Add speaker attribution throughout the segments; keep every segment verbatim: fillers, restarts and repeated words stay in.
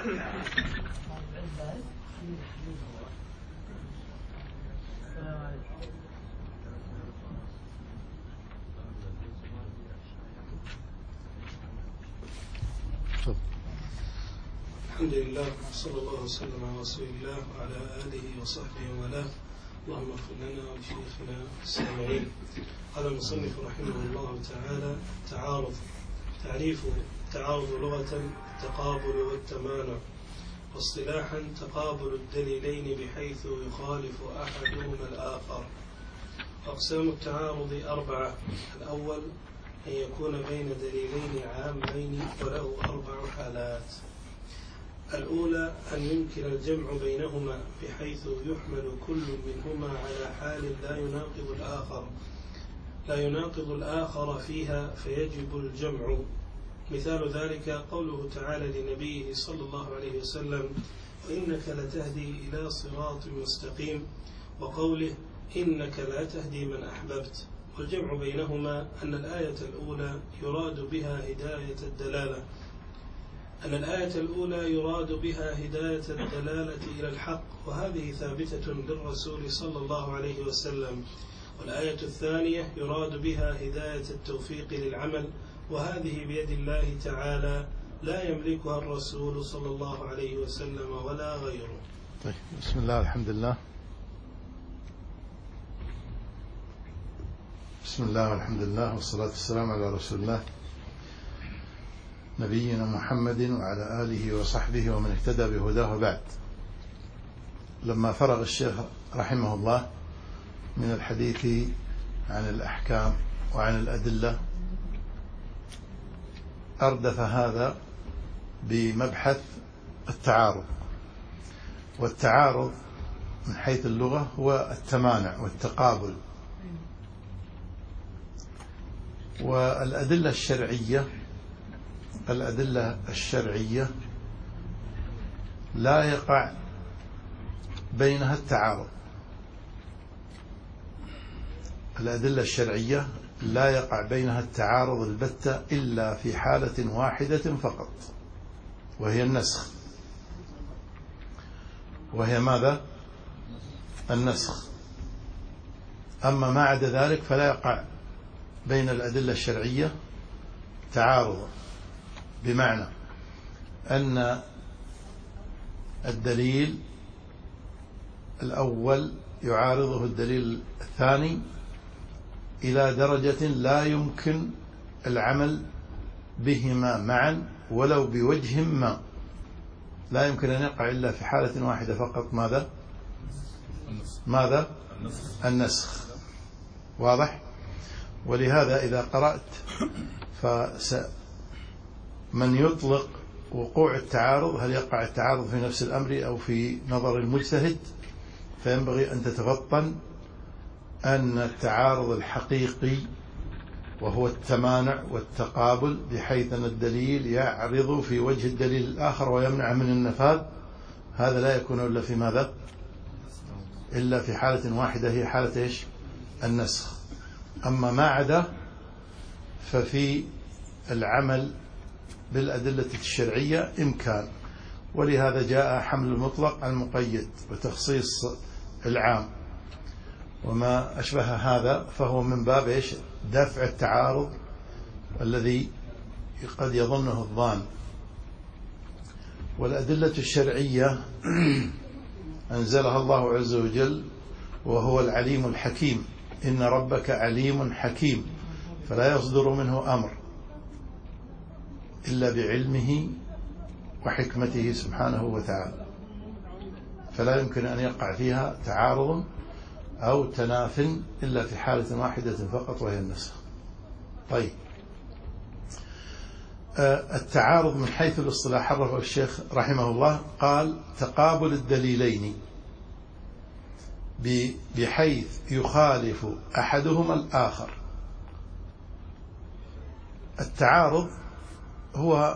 Speaker 1: الحمد لله صلى الله وسلم على رسول الله وعلى آله وصحبه وله. اللهم اغفر لنا ولشيخنا السامعين. قال المصنف رحمه الله تعالى: تعارض. تعريف: تعارض لغة التقابل والتمانع، واصطلاحا تقابل الدليلين بحيث يخالف أحدهما الآخر. أقسام التعارض أربعة: الأول أن يكون بين دليلين عامين وله أربع حالات. الأولى أن يمكن الجمع بينهما بحيث يحمل كل منهما على حال لا يناقض الآخر لا يناقض الآخر فيها فيجب الجمع. مثال ذلك قوله تعالى لنبيه صلى الله عليه وسلم: وإنك لتهدي إلى صراط مستقيم، وقوله: إنك لا تهدي من أحببت. والجمع بينهما أن الآية الأولى يراد بها هداية الدلالة أن الآية الأولى يراد بها هداية الدلالة إلى الحق، وهذه ثابتة للرسول صلى الله عليه وسلم. والآية الثانية يراد بها هداية التوفيق للعمل، وهذه بيد الله تعالى لا يملكها الرسول صلى الله عليه وسلم ولا غيره.
Speaker 2: طيب، بسم الله، الحمد لله، بسم الله والحمد لله والصلاة والسلام على رسول الله نبينا محمد وعلى آله وصحبه ومن اهتدى بهداه. بعد، لما فرغ الشيخ رحمه الله من الحديث عن الأحكام وعن الأدلة، أردف هذا بمبحث التعارض. والتعارض من حيث اللغة هو التمانع والتقابل. والأدلة الشرعية الأدلة الشرعية لا يقع بينها التعارض. الأدلة الشرعية لا يقع بينها التعارض البتة إلا في حالة واحدة فقط، وهي النسخ. وهي ماذا؟ النسخ. أما ما عدا ذلك فلا يقع بين الأدلة الشرعية تعارض، بمعنى أن الدليل الأول يعارضه الدليل الثاني إلى درجة لا يمكن العمل بهما معا ولو بوجه ما. لا يمكن أن يقع إلا في حالة واحدة فقط. ماذا؟ ماذا؟ النسخ. واضح؟ ولهذا إذا قرأت فس من يطلق وقوع التعارض، هل يقع التعارض في نفس الأمر أو في نظر المجتهد، فينبغي أن تتفطن أن التعارض الحقيقي وهو التمانع والتقابل، بحيث أن الدليل يعرض في وجه الدليل الآخر ويمنع من النفاذ، هذا لا يكون إلا في ماذا؟ إلا في حالة واحدة، هي حالة إيش؟ النسخ. أما ما عدا ففي العمل بالأدلة الشرعية إمكان. ولهذا جاء حمل المطلق على المقيد وتخصيص العام وما أشبه هذا، فهو من باب إيش؟ دفع التعارض الذي قد يظنه الظان. والأدلة الشرعية أنزلها الله عز وجل وهو العليم الحكيم. إن ربك عليم حكيم، فلا يصدر منه أمر إلا بعلمه وحكمته سبحانه وتعالى، فلا يمكن أن يقع فيها تعارض أو تناف إلا في حالة واحدة فقط، وهي النسخ. طيب، التعارض من حيث الاصطلاح عرفه الشيخ رحمه الله، قال: تقابل الدليلين بحيث يخالف أحدهما الآخر. التعارض هو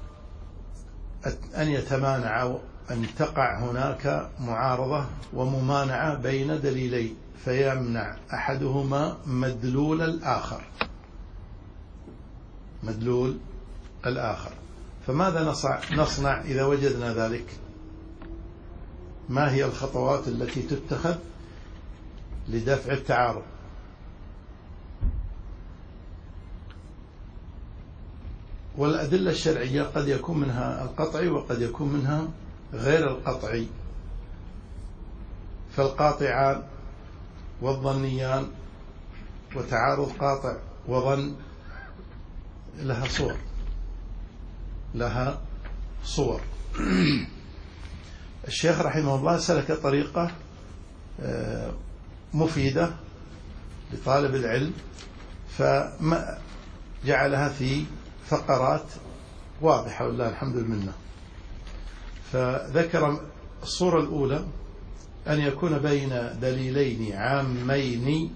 Speaker 2: أن يتمانع أو أن تقع هناك معارضة وممانعة بين دليلين، فيمنع أحدهما مدلول الآخر مدلول الآخر فماذا نصنع, نصنع إذا وجدنا ذلك؟ ما هي الخطوات التي تتخذ لدفع التعارض؟ والأدلة الشرعية قد يكون منها القطعي وقد يكون منها غير القطعي. فالقاطعان والظنيان وتعارض قاطع وظن لها صور لها صور الشيخ رحمه الله سلك طريقة مفيدة لطالب العلم، فما جعلها في فقرات واضحة والله الحمد لله. فذكر الصورة الأولى أن يكون بين دليلين عامين،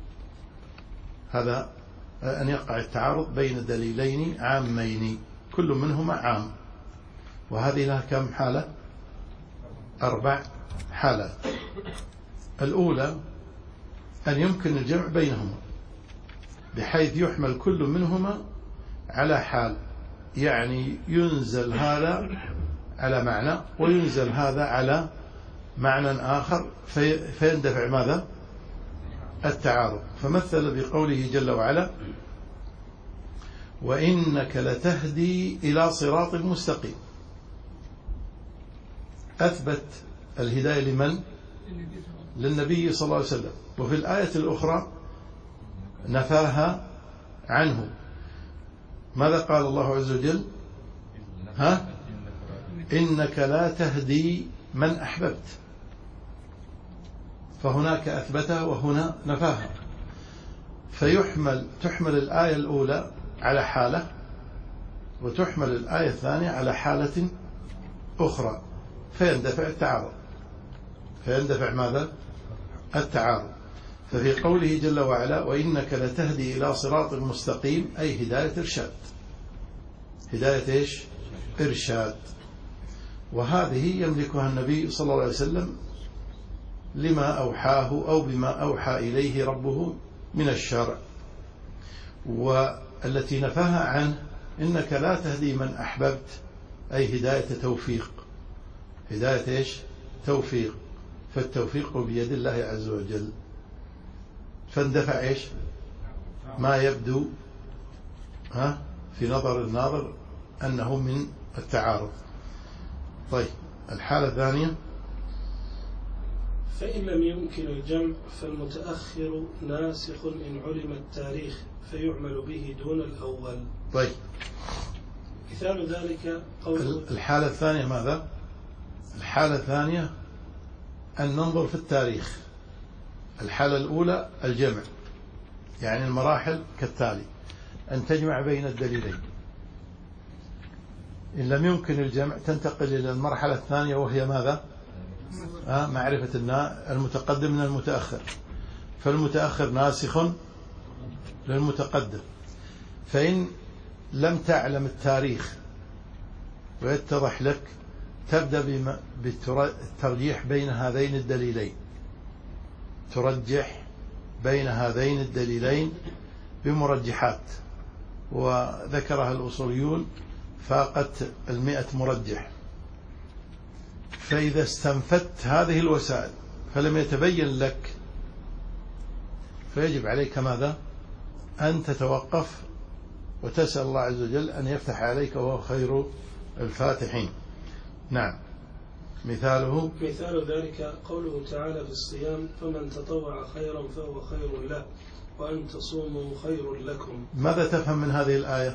Speaker 2: هذا أن يقع التعارض بين دليلين عامين كل منهما عام، وهذه لها كم حالة؟ أربع حالات. الأولى أن يمكن الجمع بينهما بحيث يحمل كل منهما على حال، يعني ينزل هذا على معنى وينزل هذا على معنى آخر في فيندفع ماذا؟ التعارض. فمثل بقوله جل وعلا: وإنك لتهدي إلى صراط مستقيم. أثبت الهداية لمن؟ للنبي صلى الله عليه وسلم. وفي الآية الأخرى نفاها عنه. ماذا قال الله عز وجل؟ ها؟ إنك لا تهدي من أحببت. فهناك أثبتها وهنا نفاها. فيحمل تحمل الآية الأولى على حالة، وتحمل الآية الثانية على حالة أخرى، فيندفع التعارض. فيندفع ماذا؟ التعارض. ففي قوله جل وعلا: وإنك لتهدي إلى صراط مستقيم، أي هداية إرشاد. هداية إيش؟ إرشاد. وهذه يملكها النبي صلى الله عليه وسلم لما أوحاه أو بما أوحى إليه ربه من الشرع. والتي نفاها عنه: إنك لا تهدي من أحببت، أي هداية توفيق. هداية إيش؟ توفيق. فالتوفيق بيد الله عز وجل. فاندفع إيش؟ ما يبدو ها في نظر الناظر أنه من التعارض. طيب، الحالة الثانية:
Speaker 1: فإن لم يمكن الجمع فالمتأخر ناسخ إن علم التاريخ فيعمل به دون الأول.
Speaker 2: طيب،
Speaker 1: مثال ذلك قوله.
Speaker 2: الحالة الثانية ماذا؟ الحالة الثانية أن ننظر في التاريخ. الحالة الأولى الجمع، يعني المراحل كالتالي: أن تجمع بين الدليلين. إن لم يمكن الجمع تنتقل إلى المرحلة الثانية، وهي ماذا؟ آه معرفة المتقدم من المتأخر. فالمتأخر ناسخ للمتقدم. فإن لم تعلم التاريخ ويتضح لك، تبدأ بالترجيح بين هذين الدليلين. ترجح بين هذين الدليلين بمرجحات، وذكرها الأصوليون فاقت المئة مرجح. فإذا استنفدت هذه الوسائل فلم يتبين لك، فيجب عليك ماذا؟ أن تتوقف وتسأل الله عز وجل أن يفتح عليك، وهو خير الفاتحين. نعم. مثاله
Speaker 1: مثال ذلك قوله تعالى في الصيام: فمن تطوع خيرا فهو خير له وأن تصوموا خير لكم.
Speaker 2: ماذا تفهم من هذه الآية؟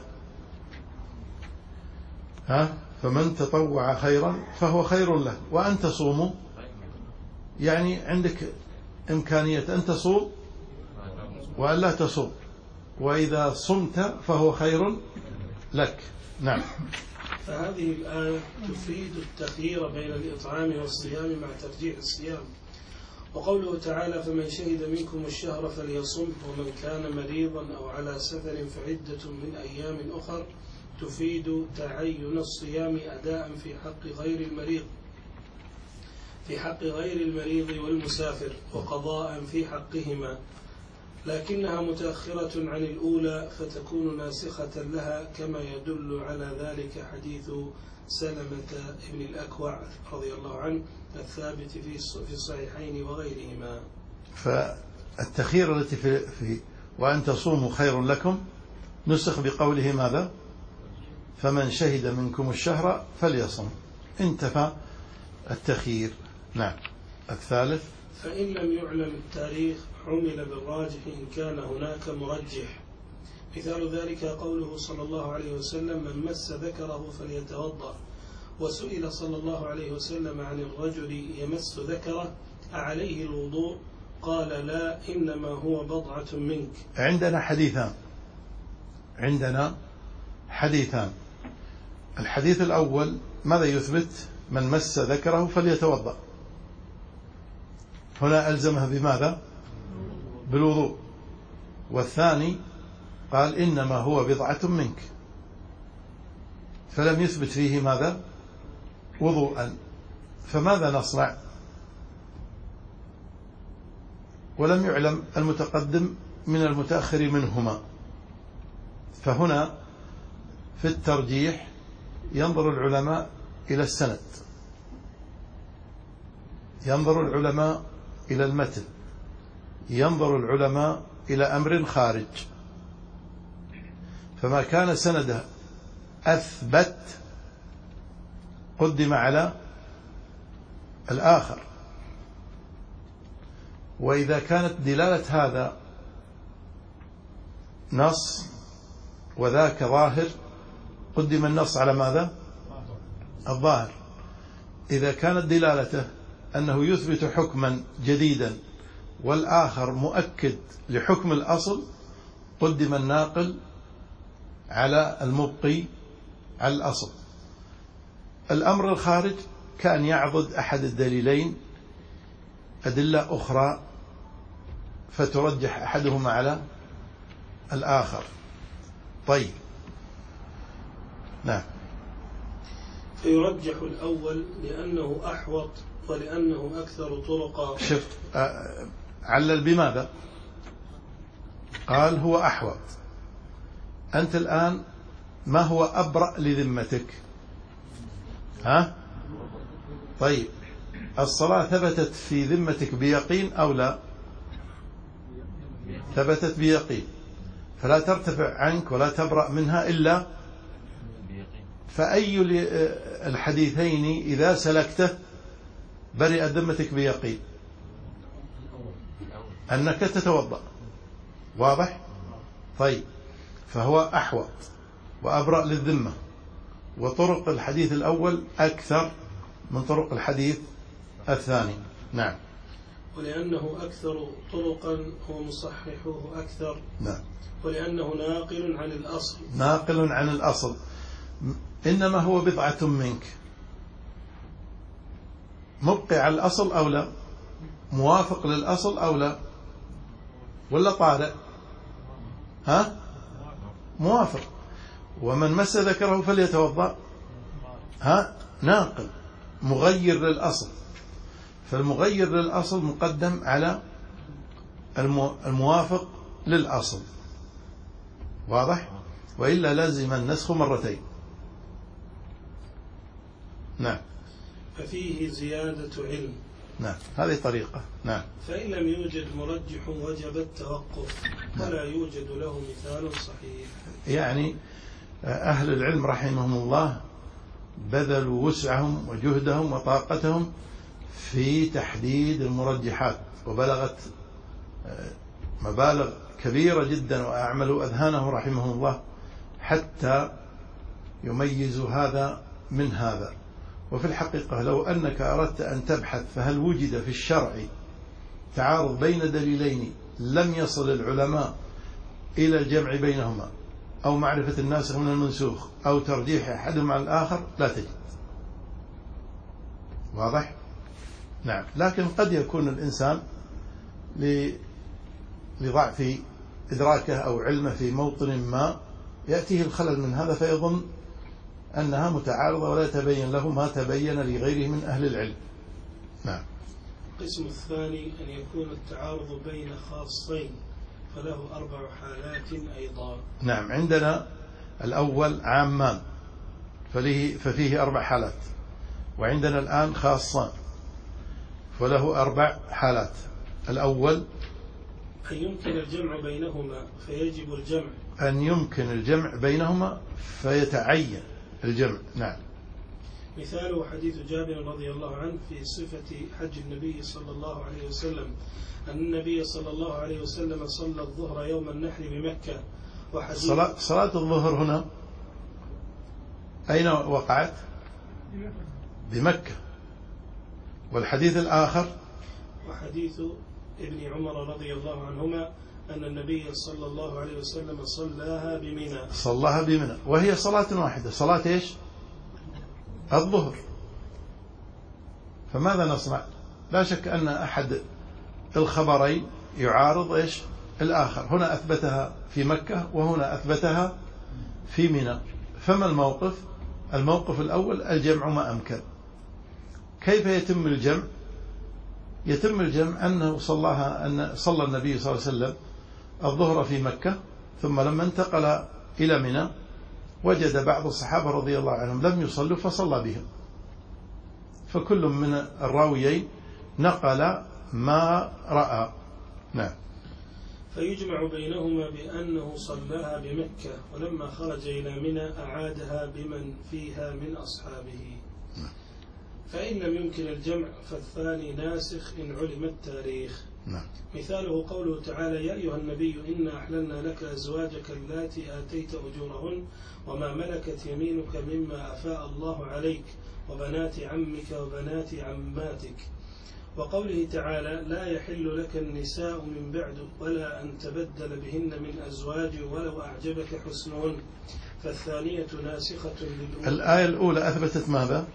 Speaker 2: ها؟ فمن تطوع خيرا فهو خير له وأن تصوموا، يعني عندك إمكانية أن تصوم وأن لا تصوم، وإذا صمت فهو خير لك. نعم.
Speaker 1: فهذه الآية تفيد التخيير بين الإطعام والصيام مع ترجيح الصيام. وقوله تعالى: فمن شهد منكم الشهر فليصم، ومن كان مريضا أو على سفر فعدة من أيام أخر، تفيد تعين الصيام أداء في حق غير المريض في حق غير المريض والمسافر، وقضاء في حقهما، لكنها متأخرة عن الأولى فتكون ناسخة لها، كما يدل على ذلك حديث سلمة بن الأكوع رضي الله عنه الثابت في الصحيحين وغيرهما.
Speaker 2: فالتخير التي في, في وأن تصوموا خير لكم نسخ بقوله ماذا؟ فمن شهد منكم الشهر فليصم. انتفى التخيير. نعم. الثالث
Speaker 1: فإن لم يعلم التاريخ عمل بالراجح إن كان هناك مرجح. مثال ذلك قوله صلى الله عليه وسلم من مس ذكره فليتوضأ. وسئل صلى الله عليه وسلم عن الرجل يمس ذكره أعليه الوضوء؟ قال لا، إنما هو بضعة منك.
Speaker 2: عندنا حديثان عندنا حديثان الحديث الأول ماذا يثبت؟ من مس ذكره فليتوضأ. هنا ألزمها بماذا؟ بالوضوء. والثاني قال إنما هو بضعة منك، فلم يثبت فيه ماذا؟ وضوءا. فماذا نصنع؟ ولم يعلم المتقدم من المتأخر منهما. فهنا في الترجيح ينظر العلماء إلى السند، ينظر العلماء إلى المتن، ينظر العلماء إلى أمر خارج. فما كان سنده أثبت قدم على الآخر، وإذا كانت دلالة هذا نص وذاك ظاهر قدم النص على ماذا؟ الظاهر. إذا كانت دلالته أنه يثبت حكما جديدا والآخر مؤكد لحكم الأصل قدم الناقل على المبقي على الأصل. الأمر الخارج كان يعضد أحد الدليلين أدلة أخرى فترجح أحدهما على الآخر. طيب. نعم.
Speaker 1: فيرجح الأول لأنه أحوط ولأنه أكثر طرقا.
Speaker 2: شوف علل بماذا؟ قال هو أحوط. أنت الآن ما هو أبرأ لذمتك؟ ها؟ طيب الصلاة ثبتت في ذمتك بيقين أو لا؟ ثبتت بيقين، فلا ترتفع عنك ولا تبرأ منها إلا. فأي الحديثين إذا سلكته برئت ذمتك بيقين؟ أنك تتوضأ. واضح؟ طيب فهو أحوط وأبرأ للذمة، وطرق الحديث الأول أكثر من طرق الحديث الثاني. نعم.
Speaker 1: ولأنه أكثر طرقا ومصححوه أكثر.
Speaker 2: نعم.
Speaker 1: ولأنه ناقل عن الأصل.
Speaker 2: ناقل عن الأصل. إنما هو بضعة منك، مبقي على الأصل أو لا؟ موافق للأصل أو لا؟ ولا طارئ؟ ها؟ موافق. ومن مس ذكره فليتوضأ. ها؟ ناقل مغير للأصل. فالمغير للأصل مقدم على الموافق للأصل. واضح؟ وإلا لازم النسخ مرتين. نعم.
Speaker 1: ففيه زيادة علم.
Speaker 2: نعم هذه طريقة. نعم.
Speaker 1: فإن لم يوجد مرجح وجب التوقف. نعم. ولا يوجد له مثال صحيح.
Speaker 2: يعني أهل العلم رحمهم الله بذلوا وسعهم وجهدهم وطاقتهم في تحديد المرجحات، وبلغت مبالغ كبيرة جدا، وأعملوا أذهانه رحمهم الله حتى يميزوا هذا من هذا. وفي الحقيقة لو أنك أردت أن تبحث فهل وجد في الشرع تعارض بين دليلين لم يصل العلماء إلى الجمع بينهما أو معرفة الناسخ من المنسوخ أو ترجيح أحدهم على الآخر، لا تجد. واضح؟ نعم. لكن قد يكون الإنسان لضعف إدراكه أو علمه في موطن ما يأتيه الخلل من هذا فيظن أنها متعارضة ولا يتبين له ما تبين لغيره من أهل العلم. نعم.
Speaker 1: القسم الثاني أن يكون التعارض بين خاصين، فله أربع حالات أيضا.
Speaker 2: نعم، عندنا الأول عامان فيه ففيه أربع حالات، وعندنا الآن خاصان فله أربع حالات. الأول
Speaker 1: أن يمكن الجمع بينهما فيجب الجمع.
Speaker 2: أن يمكن الجمع بينهما فيتعين الجمع. نعم.
Speaker 1: مثاله حديث جابر رضي الله عنه في صفة حج النبي صلى الله عليه وسلم أن النبي صلى الله عليه وسلم صلى الظهر يوم النحر بمكة. وحديث
Speaker 2: صلاة, صلاة الظهر هنا أين وقعت؟ بمكة. والحديث الآخر
Speaker 1: وحديث ابن عمر رضي الله عنهما أن النبي صلى الله عليه وسلم صلاها بمنى.
Speaker 2: صلاها بمنى، وهي صلاة واحدة، صلاة إيش؟ الظهر. فماذا نصنع؟ لا شك أن أحد الخبرين يعارض إيش؟ الآخر. هنا أثبتها في مكة وهنا أثبتها في منى. فما الموقف؟ الموقف الأول الجمع ما أمكن. كيف يتم الجمع؟ يتم الجمع أنه صلاها أن صلى النبي صلى الله عليه وسلم الظهر في مكة، ثم لما انتقل إلى منى وجد بعض الصحابة رضي الله عنهم لم يصلوا فصلى بهم، فكل من الراويين نقل ما رأى. نعم.
Speaker 1: فيجمع بينهما بأنه صلاها بمكة، ولما خرج إلى منى أعادها بمن فيها من أصحابه. فإن لم يمكن الجمع فالثاني ناسخ إن علم التاريخ.
Speaker 2: نعم.
Speaker 1: مثاله قوله تعالى: يا أيها النبي إنا أحللنا لك أزواجك اللاتي آتيت أجورهن وما ملكت يمينك مما أفاء الله عليك وبنات عمك وبنات عماتك. وقوله تعالى: لا يحل لك النساء من بعد ولا أن تبدل بهن من أزواج ولو أعجبك حسنهن. فالثانية ناسخة للأولى.
Speaker 2: الآية الأولى أثبتت ماذا؟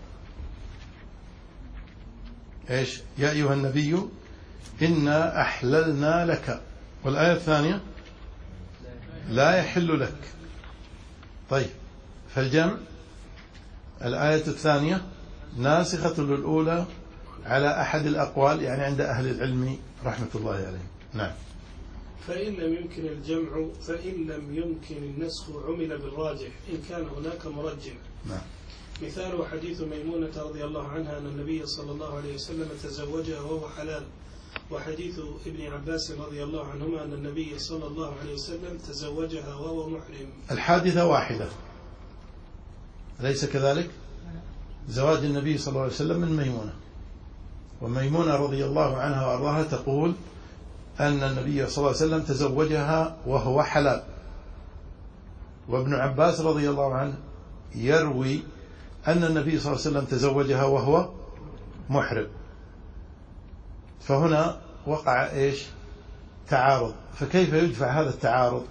Speaker 2: إيش؟ يا أيها النبي إنا أحللنا لك. والآية الثانية لا يحل لك. طيب، فالجمع الآية الثانية ناسخة للأولى على أحد الأقوال، يعني عند أهل العلم رحمة الله عليهم. نعم.
Speaker 1: فإن لم يمكن الجمع فإن لم يمكن النسخ عمل بالراجح إن كان هناك مرجح.
Speaker 2: نعم.
Speaker 1: مثال حديث ميمونة رضي الله عنها أن النبي صلى الله عليه وسلم تزوجها وهو حلال. وحديث ابن عباس رضي الله عنهما أن النبي صلى الله عليه وسلم تزوجها وهو محرم.
Speaker 2: الحادثة واحدة، أليس كذلك؟ زواج النبي صلى الله عليه وسلم من ميمونة، وميمونة رضي الله عنها وأرضاها تقول أن النبي صلى الله عليه وسلم تزوجها وهو حلال. وابن عباس رضي الله عنه يروي أن النبي صلى الله عليه وسلم تزوجها وهو محرم. فهنا وقع إيش؟ تعارض. فكيف يدفع هذا التعارض؟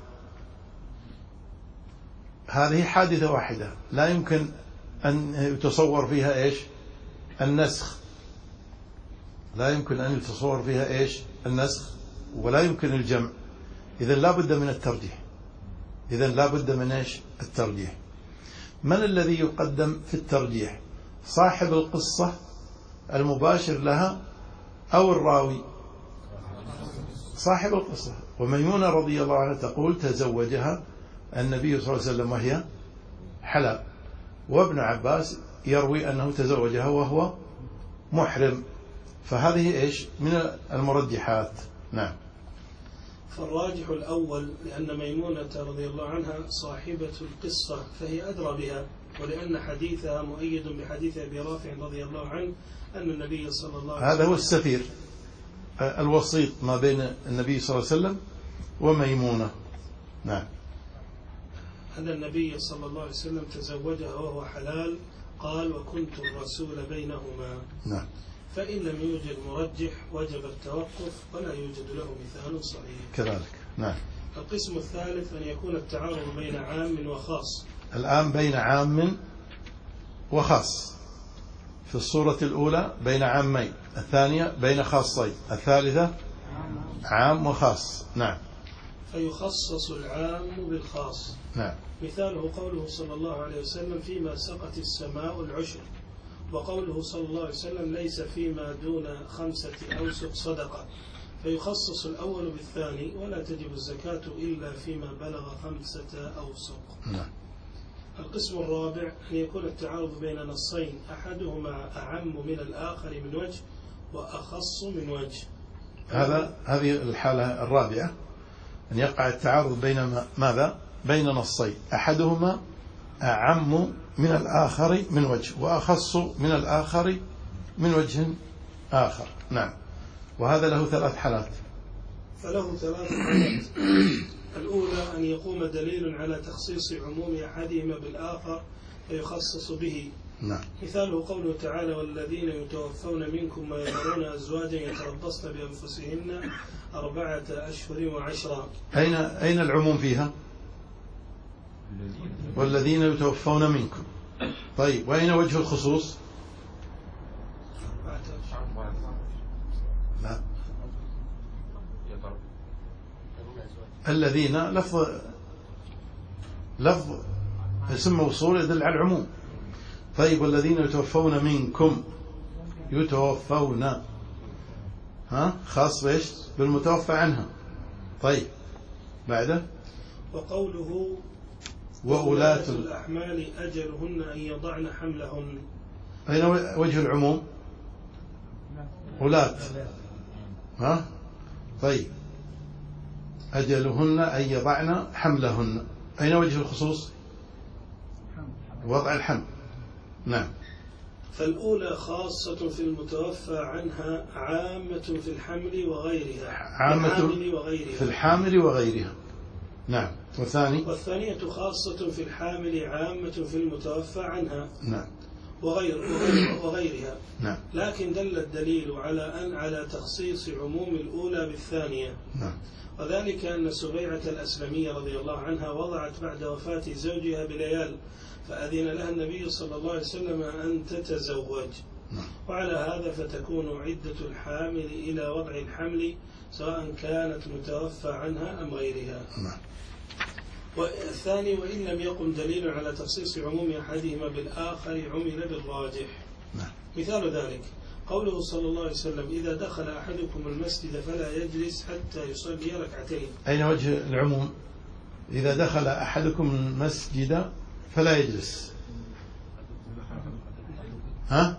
Speaker 2: هذه حادثة واحدة لا يمكن أن يتصور فيها إيش؟ النسخ. لا يمكن أن يتصور فيها إيش؟ النسخ، ولا يمكن الجمع. إذن لا بد من الترجيح. إذن لا بد من إيش؟ الترجيح. من الذي يقدم في الترجيح؟ صاحب القصة المباشر لها أو الراوي؟ صاحب القصة. وميمونة رضي الله عنها تقول تزوجها النبي صلى الله عليه وسلم وهي حلال، وابن عباس يروي أنه تزوجها وهو محرم. فهذه إيش؟ من المرجحات. نعم.
Speaker 1: فالراجح الأول لأن ميمونة رضي الله عنها صاحبة القصة فهي أدرى بها، ولأن حديثها مؤيد بحديث أبي رافع رضي الله عنه أن النبي صلى الله عليه وسلم
Speaker 2: هذا هو السفير الوسيط ما بين النبي صلى الله عليه وسلم وميمونة. نعم.
Speaker 1: أن النبي صلى الله عليه وسلم تزوجها وهو حلال، قال: وكنت الرسول بينهما.
Speaker 2: نعم.
Speaker 1: فإن لم يوجد مرجح وجب التوقف ولا يوجد له مثال صحيح.
Speaker 2: كذلك. نعم.
Speaker 1: القسم الثالث أن يكون التعارض بين عام وخاص.
Speaker 2: الآن بين عام وخاص. في الصورة الأولى بين عامين، الثانية بين خاصين، الثالثة عام وخاص. نعم.
Speaker 1: فيخصص العام بالخاص.
Speaker 2: نعم.
Speaker 1: مثاله قوله صلى الله عليه وسلم: فيما سقت السماء العشر. وقوله صلى الله عليه وسلم: ليس فيما دون خمسة أوسق صدقة. فيخصص الأول بالثاني، ولا تجب الزكاة إلا فيما بلغ خمسة أوسق.
Speaker 2: نعم.
Speaker 1: القسم الرابع أن يكون التعارض بين نصين أحدهما أعم من الآخر من وجه وأخص من وجه.
Speaker 2: هذا هذه الحالة الرابعة، أن يقع التعارض بين ماذا؟ بين نصين أحدهما أعم من الآخر من وجه وأخص من الآخر من وجه آخر. نعم. وهذا له ثلاث حالات.
Speaker 1: فله ثلاث حالات. الأولى أن يقوم دليل على تخصيص عموم أحدهما بالآخر فيخصص به.
Speaker 2: نعم.
Speaker 1: مثاله قوله تعالى: والذين يتوفون منكم ويذرون أزواجا يتربصن بأنفسهن أربعة أشهر وعشرا.
Speaker 2: أين أين العموم فيها؟ والذين يتوفون منكم. طيب، وأين وجه الخصوص؟ لا. الذين لفظ لفظ اسم موصول يدل على العموم. طيب، والذين يتوفون منكم، يتوفون ها خاص بإيش؟ بالمتوفى عنها. طيب، بعده
Speaker 1: وقوله
Speaker 2: وأولاة
Speaker 1: الأحمال أجلهن أن يضعن حملهن.
Speaker 2: أين وجه العموم؟ أولاة. ها؟ طيب، أجلهن أن يضعن حملهن. أين وجه الخصوص؟ وضع الحمل. نعم.
Speaker 1: فالأولى خاصة في المتوفى عنها، عامة في الحمل وغيرها.
Speaker 2: عامة
Speaker 1: وغيرها.
Speaker 2: في الحامل وغيرها. نعم. والثاني
Speaker 1: والثانية خاصة في الحامل، عامة في المتوفى عنها.
Speaker 2: نعم.
Speaker 1: وغير وغير وغيرها.
Speaker 2: نعم.
Speaker 1: لكن دل الدليل على أن على تخصيص عموم الأولى بالثانية.
Speaker 2: نعم.
Speaker 1: وذلك أن سبيعة الأسلمية رضي الله عنها وضعت بعد وفاة زوجها بليال، فأذن لها النبي صلى الله عليه وسلم أن تتزوج.
Speaker 2: نعم.
Speaker 1: وعلى هذا فتكون عدة الحامل إلى وضع الحمل، سواء كانت متوفى عنها أم غيرها.
Speaker 2: نعم.
Speaker 1: والثاني: وإن لم يقم دليل على تخصيص عموم أحدهما بالآخر عمل بالراجح.
Speaker 2: نعم.
Speaker 1: مثال ذلك قوله صلى الله عليه وسلم: إذا دخل أحدكم المسجد فلا يجلس حتى يصلي ركعتين.
Speaker 2: أين وجه العموم؟ إذا دخل أحدكم المسجد فلا يجلس. ها؟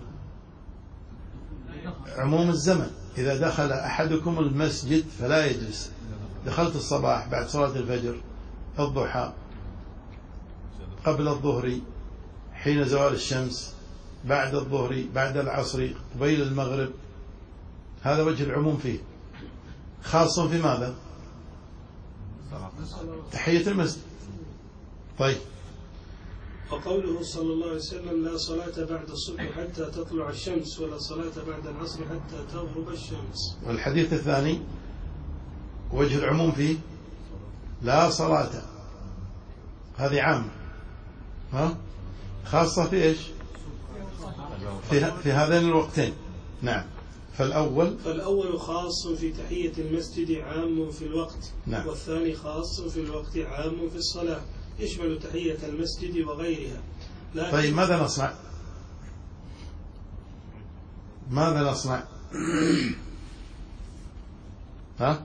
Speaker 2: عموم الزمن. إذا دخل أحدكم المسجد فلا يجلس. دخلت الصباح بعد صلاة الفجر، الضحى، قبل الظهر، حين زوال الشمس، بعد الظهر، بعد العصر، قبيل المغرب، هذا وجه العموم فيه. خاص في ماذا؟ تحية المسجد. طيب.
Speaker 1: وقوله صلى الله عليه وسلم: لا صلاة بعد الصبح حتى تطلع الشمس، ولا صلاة بعد العصر حتى تغرب الشمس.
Speaker 2: والحديث الثاني وجه العموم فيه لا صلاة، هذه عامة. ها؟ خاصة في إيش؟ في, في هذين الوقتين. نعم. فالأول
Speaker 1: فالأول خاص في تحية المسجد، عام في الوقت.
Speaker 2: نعم.
Speaker 1: والثاني خاص في الوقت، عام في الصلاة، يشمل تحية المسجد وغيرها.
Speaker 2: طيب، ماذا نصنع؟ ماذا نصنع؟ ها؟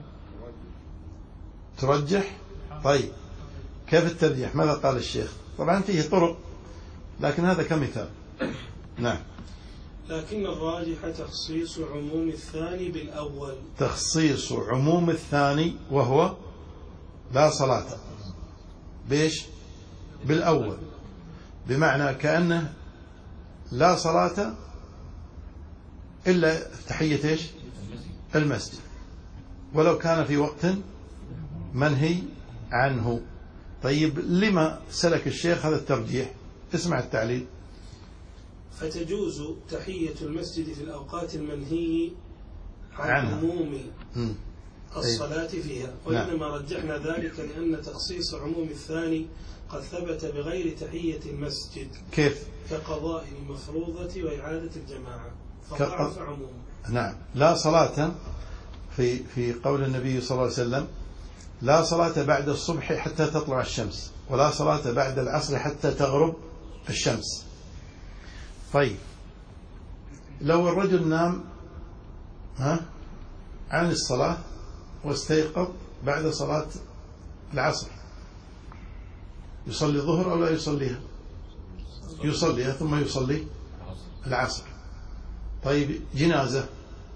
Speaker 2: ترجح؟ طيب، كيف الترجيح؟ ماذا قال الشيخ؟ طبعا فيه طرق، لكن هذا كمثال. نعم.
Speaker 1: لكن الراجح تخصيص عموم الثاني بالأول.
Speaker 2: تخصيص عموم الثاني وهو لا صلاة بيش؟ بالأول، بمعنى كأنه لا صلاة إلا في تحية إيش؟ المسجد، ولو كان في وقت منهي عنه. طيب، لما سلك الشيخ هذا الترجيح؟ اسمع التعليل:
Speaker 1: فتجوز تحية المسجد في الأوقات المنهي عن
Speaker 2: عنها.
Speaker 1: عموم
Speaker 2: م.
Speaker 1: الصلاة فيها، وإنما رجحنا ذلك لأن تخصيص عموم الثاني قد ثبت بغير تحية المسجد.
Speaker 2: كيف؟
Speaker 1: كقضاء المفروضة وإعادة الجماعة، فضعف عموم.
Speaker 2: نعم. لا صلاة في في قول النبي صلى الله عليه وسلم: لا صلاة بعد الصبح حتى تطلع الشمس، ولا صلاة بعد العصر حتى تغرب الشمس. طيب، لو الرجل نام ها عن الصلاة واستيقظ بعد صلاة العصر، يصلي الظهر أو لا يصليها؟ يصليها ثم يصلي العصر. طيب جنازة،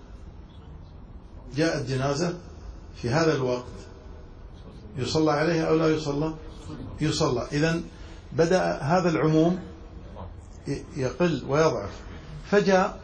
Speaker 2: جاءت جنازة في هذا الوقت، يصلى عليها أو لا يصلى؟ يصلى. إذن بدأ هذا العموم يقل ويضعف. فجاء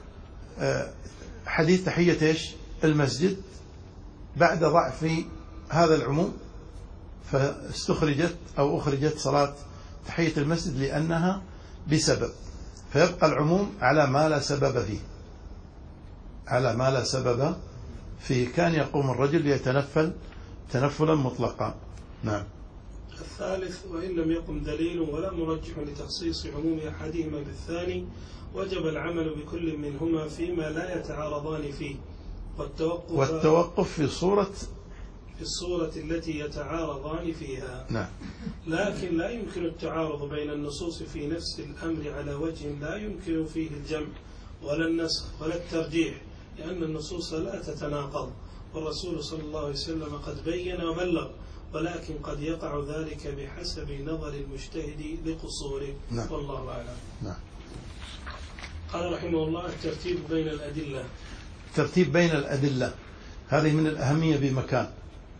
Speaker 2: حديث تحية إيش؟ المسجد بعد ضعف في هذا العموم، فاستخرجت أو أخرجت صلاة تحية المسجد لأنها بسبب، فيبقى العموم على ما لا سبب فيه، على ما لا سبب فيه. كان يقوم الرجل يتنفل تنفلا مطلقا. نعم.
Speaker 1: الثالث: وإن لم يقم دليل ولا مرجح لتخصيص عموم أحدهما بالثاني وجب العمل بكل منهما فيما لا يتعارضان فيه، والتوقف,
Speaker 2: والتوقف في صورة
Speaker 1: في الصورة التي يتعارضان فيها.
Speaker 2: نعم.
Speaker 1: لكن لا يمكن التعارض بين النصوص في نفس الأمر على وجه لا يمكن فيه الجمع ولا النسخ ولا الترجيح، لأن النصوص لا تتناقض، والرسول صلى الله عليه وسلم قد بين وبلغ، ولكن قد يقع ذلك بحسب نظر المجتهد لقصوره.
Speaker 2: نعم.
Speaker 1: والله أعلم.
Speaker 2: نعم.
Speaker 1: قال رحمه الله: الترتيب بين الأدلة.
Speaker 2: الترتيب بين الأدلة هذه من الأهمية بمكان.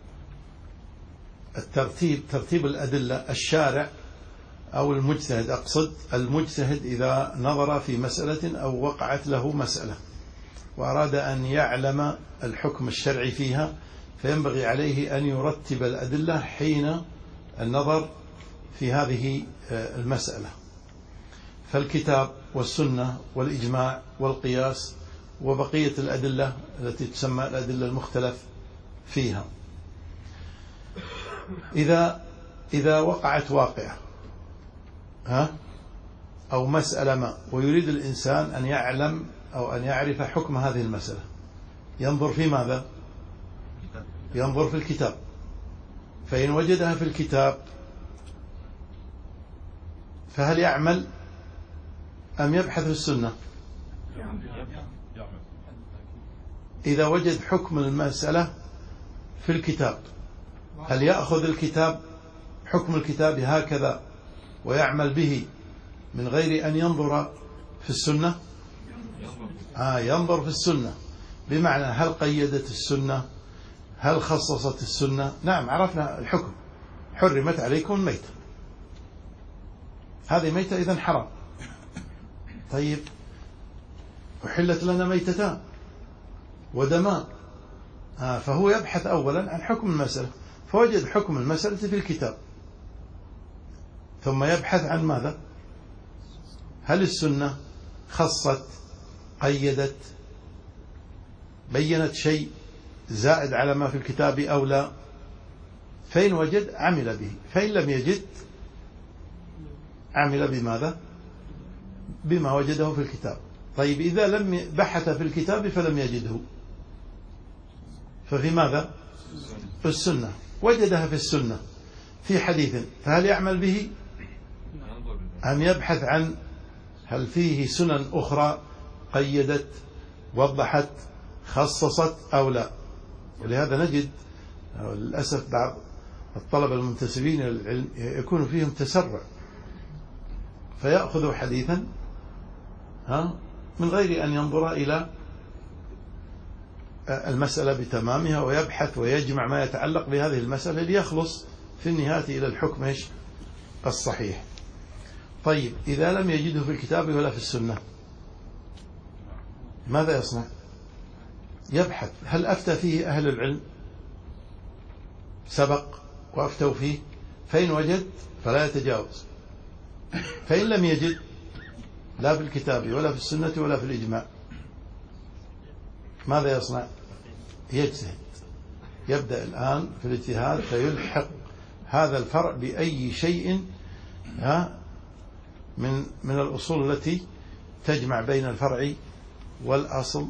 Speaker 2: الترتيب، ترتيب الأدلة. الشارع أو المجتهد، أقصد المجتهد إذا نظر في مسألة أو وقعت له مسألة وأراد أن يعلم الحكم الشرعي فيها، فينبغي عليه أن يرتب الأدلة حين النظر في هذه المسألة. فالكتاب والسنة والإجماع والقياس وبقية الأدلة التي تسمى الأدلة المختلف فيها. إذا إذا وقعت واقعة ها أو مسألة ما، ويريد الإنسان أن يعلم أو أن يعرف حكم هذه المسألة، ينظر في ماذا؟ ينظر في الكتاب. فإن وجدها في الكتاب فهل يعمل أم يبحث في السنة؟ إذا وجد حكم المسألة في الكتاب هل يأخذ الكتاب حكم الكتاب هكذا ويعمل به من غير أن ينظر في السنة؟ آه ينظر في السنة، بمعنى هل قيدت السنة؟ هل خصصت السنة؟ نعم، عرفنا الحكم: حرمت عليكم الميتة، هذه ميتة إذن حرام. طيب أحلت لنا ميتتان ودمان، آه فهو يبحث أولا عن حكم المسألة، فوجد حكم المسألة في الكتاب، ثم يبحث عن ماذا؟ هل السنة خصت، قيدت، بينت شيء زائد على ما في الكتاب أو لا؟ فإن وجد عمل به، فإن لم يجد عمل بماذا؟ بما وجده في الكتاب. طيب إذا لم بحث في الكتاب فلم يجده، ففي ماذا؟ في السنة. وجدها في السنة في حديث، فهل يعمل به أم يبحث عن هل فيه سنن أخرى قيدت، وضحت، خصصت أو لا؟ ولهذا نجد للأسف بعض الطلبة المنتسبين إلى العلم يكون فيهم تسرع، فيأخذ حديثا ها من غير أن ينظر إلى المسألة بتمامها ويبحث ويجمع ما يتعلق بهذه المسألة ليخلص في النهاية إلى الحكم الصحيح. طيب إذا لم يجده في الكتاب ولا في السنة ماذا يصنع؟ يبحث هل أفتى فيه أهل العلم سبق وأفتوا فيه، فإن وجد فلا يتجاوز، فإن لم يجد لا في الكتاب ولا في السنة ولا في الإجماع ماذا يصنع؟ يجتهد. يبدأ الآن في الاجتهاد فيلحق هذا الفرع بأي شيء من من الأصول التي تجمع بين الفرع والأصل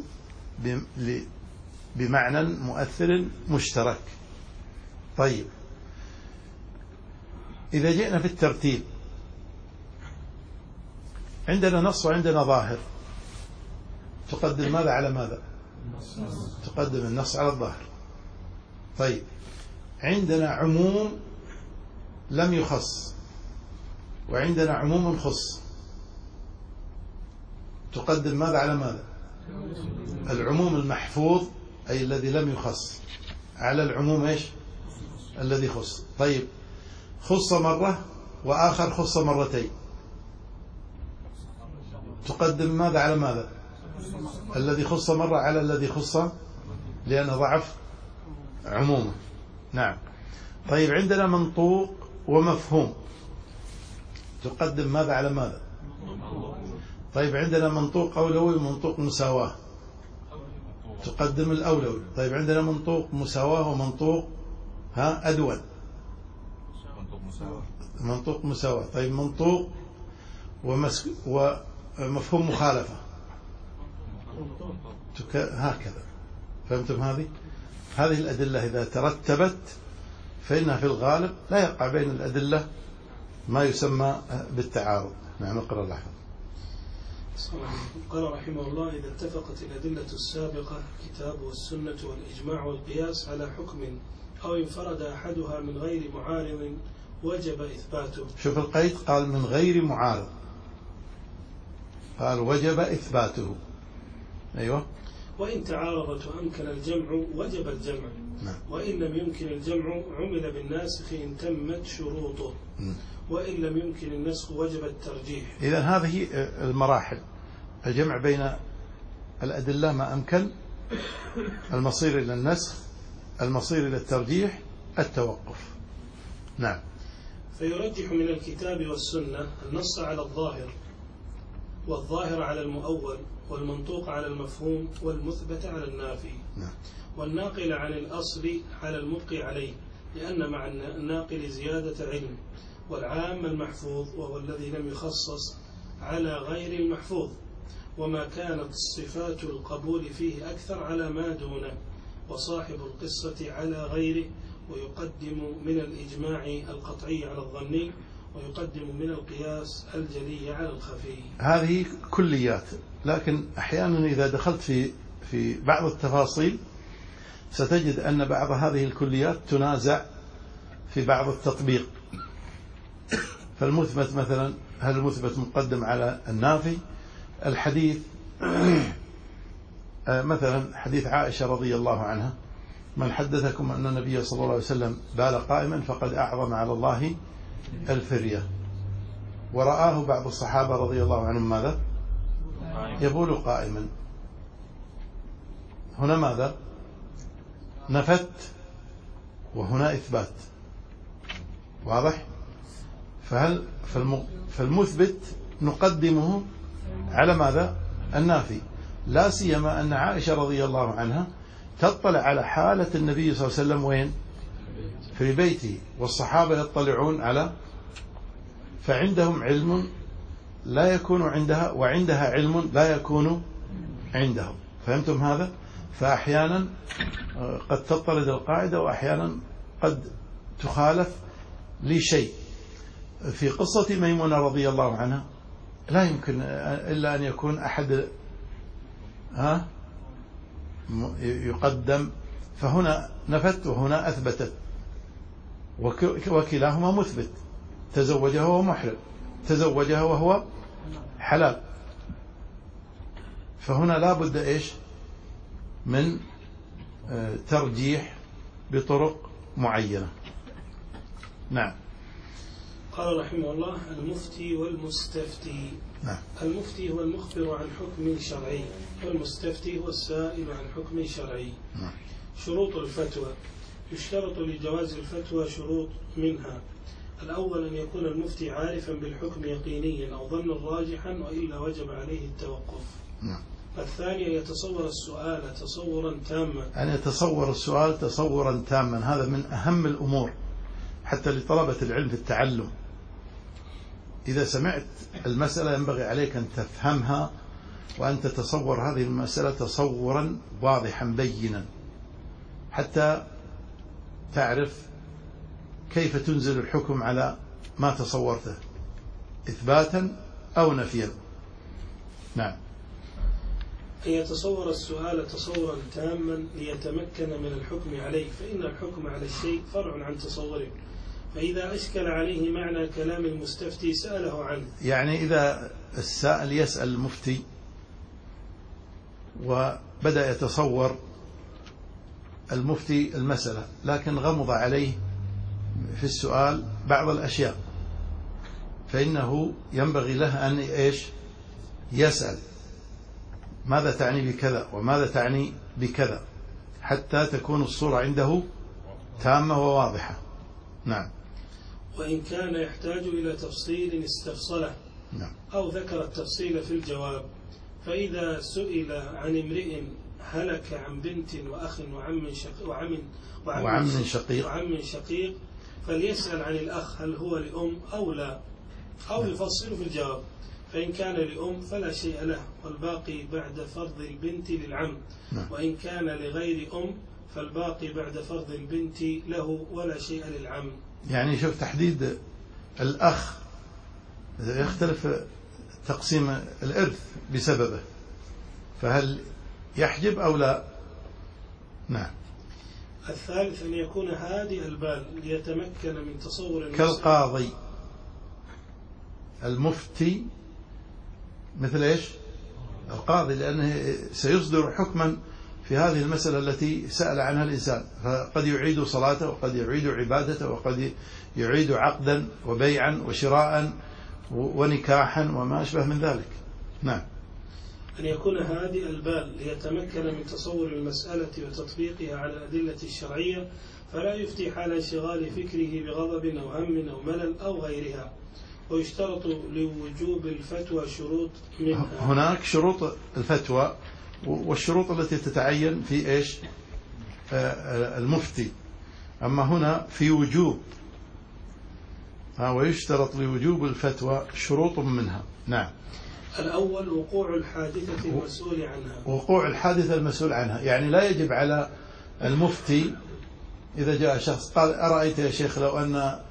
Speaker 2: بمعنى مؤثر مشترك. طيب إذا جئنا في الترتيب، عندنا نص وعندنا ظاهر، تقدم ماذا على ماذا؟ تقدم النص على الظاهر. طيب عندنا عموم لم يخص وعندنا عموم خص، تقدم ماذا على ماذا؟ العموم المحفوظ أي الذي لم يخص على العموم إيش؟ الذي خص. طيب خص مرة وآخر خص مرتين، تقدم ماذا على ماذا؟ الذي خص مرة على الذي خص لأن ضعف عمومه. نعم. طيب عندنا منطوق ومفهوم، تقدم ماذا على ماذا؟ طيب عندنا منطوق أولوي ومنطوق مساواة، تقدم الأولوي. طيب عندنا منطوق مساواة ومنطوق ها أدون، منطوق مساواة. طيب منطوق ومسك ومفهوم مخالفة، هكذا. فهمتم هذه؟ هذه الأدلة إذا ترتبت فإنها في الغالب لا يقع بين الأدلة ما يسمى بالتعارض. نعم. اقرأ اللحظة.
Speaker 1: قال رحمه الله: إذا اتفقت الأدلة السابقة الكتاب والسنة والإجماع والقياس على حكم أو انفرد أحدها من غير معارض وجب إثباته.
Speaker 2: شوف القيد، قال من غير معارض، قال وجب إثباته. أيوة.
Speaker 1: وإن تعارضت وأمكن الجمع وجب الجمع.
Speaker 2: نعم.
Speaker 1: وإن لم يمكن الجمع عمل بالناسخ إن تمت شروطه. م. وإن لم يمكن النسخ وجب الترجيح.
Speaker 2: إذن هذه المراحل: الجمع بين الأدلة ما أمكن، المصير إلى النسخ، المصير إلى الترجيح، التوقف. نعم.
Speaker 1: فيرجح من الكتاب والسنة النص على الظاهر، والظاهر على المؤول، والمنطوق على المفهوم، والمثبت على النافي.
Speaker 2: نعم.
Speaker 1: والناقل عن الأصل على المبقي عليه، لأن مع الناقل زيادة علم. والعام المحفوظ وهو الذي لم يخصص على غير المحفوظ، وما كانت صفات القبول فيه أكثر على ما دونه، وصاحب القصة على غيره. ويقدم من الإجماع القطعي على الظني، ويقدم من القياس الجلي على الخفي.
Speaker 2: هذه كليات، لكن أحيانا إذا دخلت في في بعض التفاصيل ستجد أن بعض هذه الكليات تنازع في بعض التطبيق. فالمثبت مثلا، هل المثبت مقدم على النافي؟ الحديث مثلا حديث عائشة رضي الله عنها: من حدثكم أن النبي صلى الله عليه وسلم بال قائما فقد أعظم على الله الفرية. ورآه بعض الصحابة رضي الله عنهم ماذا؟ يبول قائما. هنا ماذا؟ نفت وهنا إثبات. واضح؟ فهل فالمثبت نقدمه على ماذا؟ النافي، لا سيما أن عائشة رضي الله عنها تطلع على حالة النبي صلى الله عليه وسلم وين؟ في بيته، والصحابة يطلعون على، فعندهم علم لا يكون عندها، وعندها علم لا يكون عندهم. فهمتم هذا؟ فأحيانا قد تطرد القاعدة وأحيانا قد تخالف لشيء. في قصة ميمونة رضي الله عنها لا يمكن إلا أن يكون أحد ها يقدم، فهنا نفت وهنا أثبتت، وكلاهما مثبت. تزوجها وهو محرم، تزوجها وهو حلال، فهنا لا بد إيش من ترجيح بطرق معينة. نعم.
Speaker 1: قال رحمه الله: المفتي والمستفتي.
Speaker 2: نعم.
Speaker 1: المفتي هو المخبر عن حكم شرعي، والمستفتي هو السائل عن حكم شرعي.
Speaker 2: نعم.
Speaker 1: شروط الفتوى: يشترط لجواز الفتوى شروط، منها: الأول أن يكون المفتي عارفا بالحكم يقينيا أو ظنا راجحا، وإلا وجب عليه التوقف.
Speaker 2: نعم.
Speaker 1: الثاني أن يتصور السؤال تصورا تاما،
Speaker 2: أن يتصور السؤال تصورا تاما، هذا من أهم الأمور حتى لطلبة العلم في التعلم. إذا سمعت المسألة ينبغي عليك أن تفهمها وأن تتصور هذه المسألة تصورا واضحا بينا، حتى تعرف كيف تنزل الحكم على ما تصورته، إثباتا أو نفيا. نعم.
Speaker 1: أن يتصور السؤال تصورا تاما ليتمكن من الحكم عليه، فإن الحكم على الشيء فرع عن تصوره، فإذا أشكل عليه معنى كلام المستفتي سأله عنه.
Speaker 2: يعني إذا السائل يسأل المفتي وبدأ يتصور المفتي المسألة، لكن غمض عليه في السؤال بعض الأشياء، فإنه ينبغي له أن إيش يسأل ماذا تعني بكذا وماذا تعني بكذا، حتى تكون الصورة عنده تامة وواضحة. نعم.
Speaker 1: وإن كان يحتاج إلى تفصيل استفصله،
Speaker 2: نعم.
Speaker 1: أو ذكر التفصيل في الجواب. فإذا سئل عن امرئ هلك عن بنت وأخ وعم شقيق وعم, وعم,
Speaker 2: وعم شقيق
Speaker 1: وعم شقيق فليسأل عن الأخ هل هو لأم أو لا، أو
Speaker 2: نعم.
Speaker 1: يفصل في الجواب. فإن كان لأم فلا شيء له، والباقي بعد فرض البنت للعم.
Speaker 2: نعم.
Speaker 1: وإن كان لغير أم فالباقي بعد فرض البنت له ولا شيء للعم.
Speaker 2: يعني شوف تحديد الأخ يختلف تقسيم الإرث بسببه، فهل يحجب أو لا؟ نعم.
Speaker 1: الثالث أن يكون هادئ البال ليتمكن من تصور
Speaker 2: كالقاضي المفتي، مثل إيش القاضي، لأنه سيصدر حكما في هذه المسألة التي سأل عنها الإنسان، فقد يعيد صلاته وقد يعيد عبادته وقد يعيد عقدا وبيعا وشراء ونكاحا وما أشبه من ذلك. نعم.
Speaker 1: أن يكون هادئ البال ليتمكن من تصور المسألة وتطبيقها على الأدلة الشرعية، فلا يفتي حال انشغال فكره بغضب أو هم أو ملل أو غيرها. ويشترط لوجوب الفتوى شروط منها.
Speaker 2: هناك شروط الفتوى والشروط التي تتعين في إيش المفتي، أما هنا في وجوب، ويشترط لوجوب الفتوى شروط منها. نعم.
Speaker 1: الأول وقوع الحادثة المسؤول عنها.
Speaker 2: وقوع الحادثة المسؤول عنها، يعني لا يجب على المفتي إذا جاء شخص قال أرأيت يا شيخ لو أن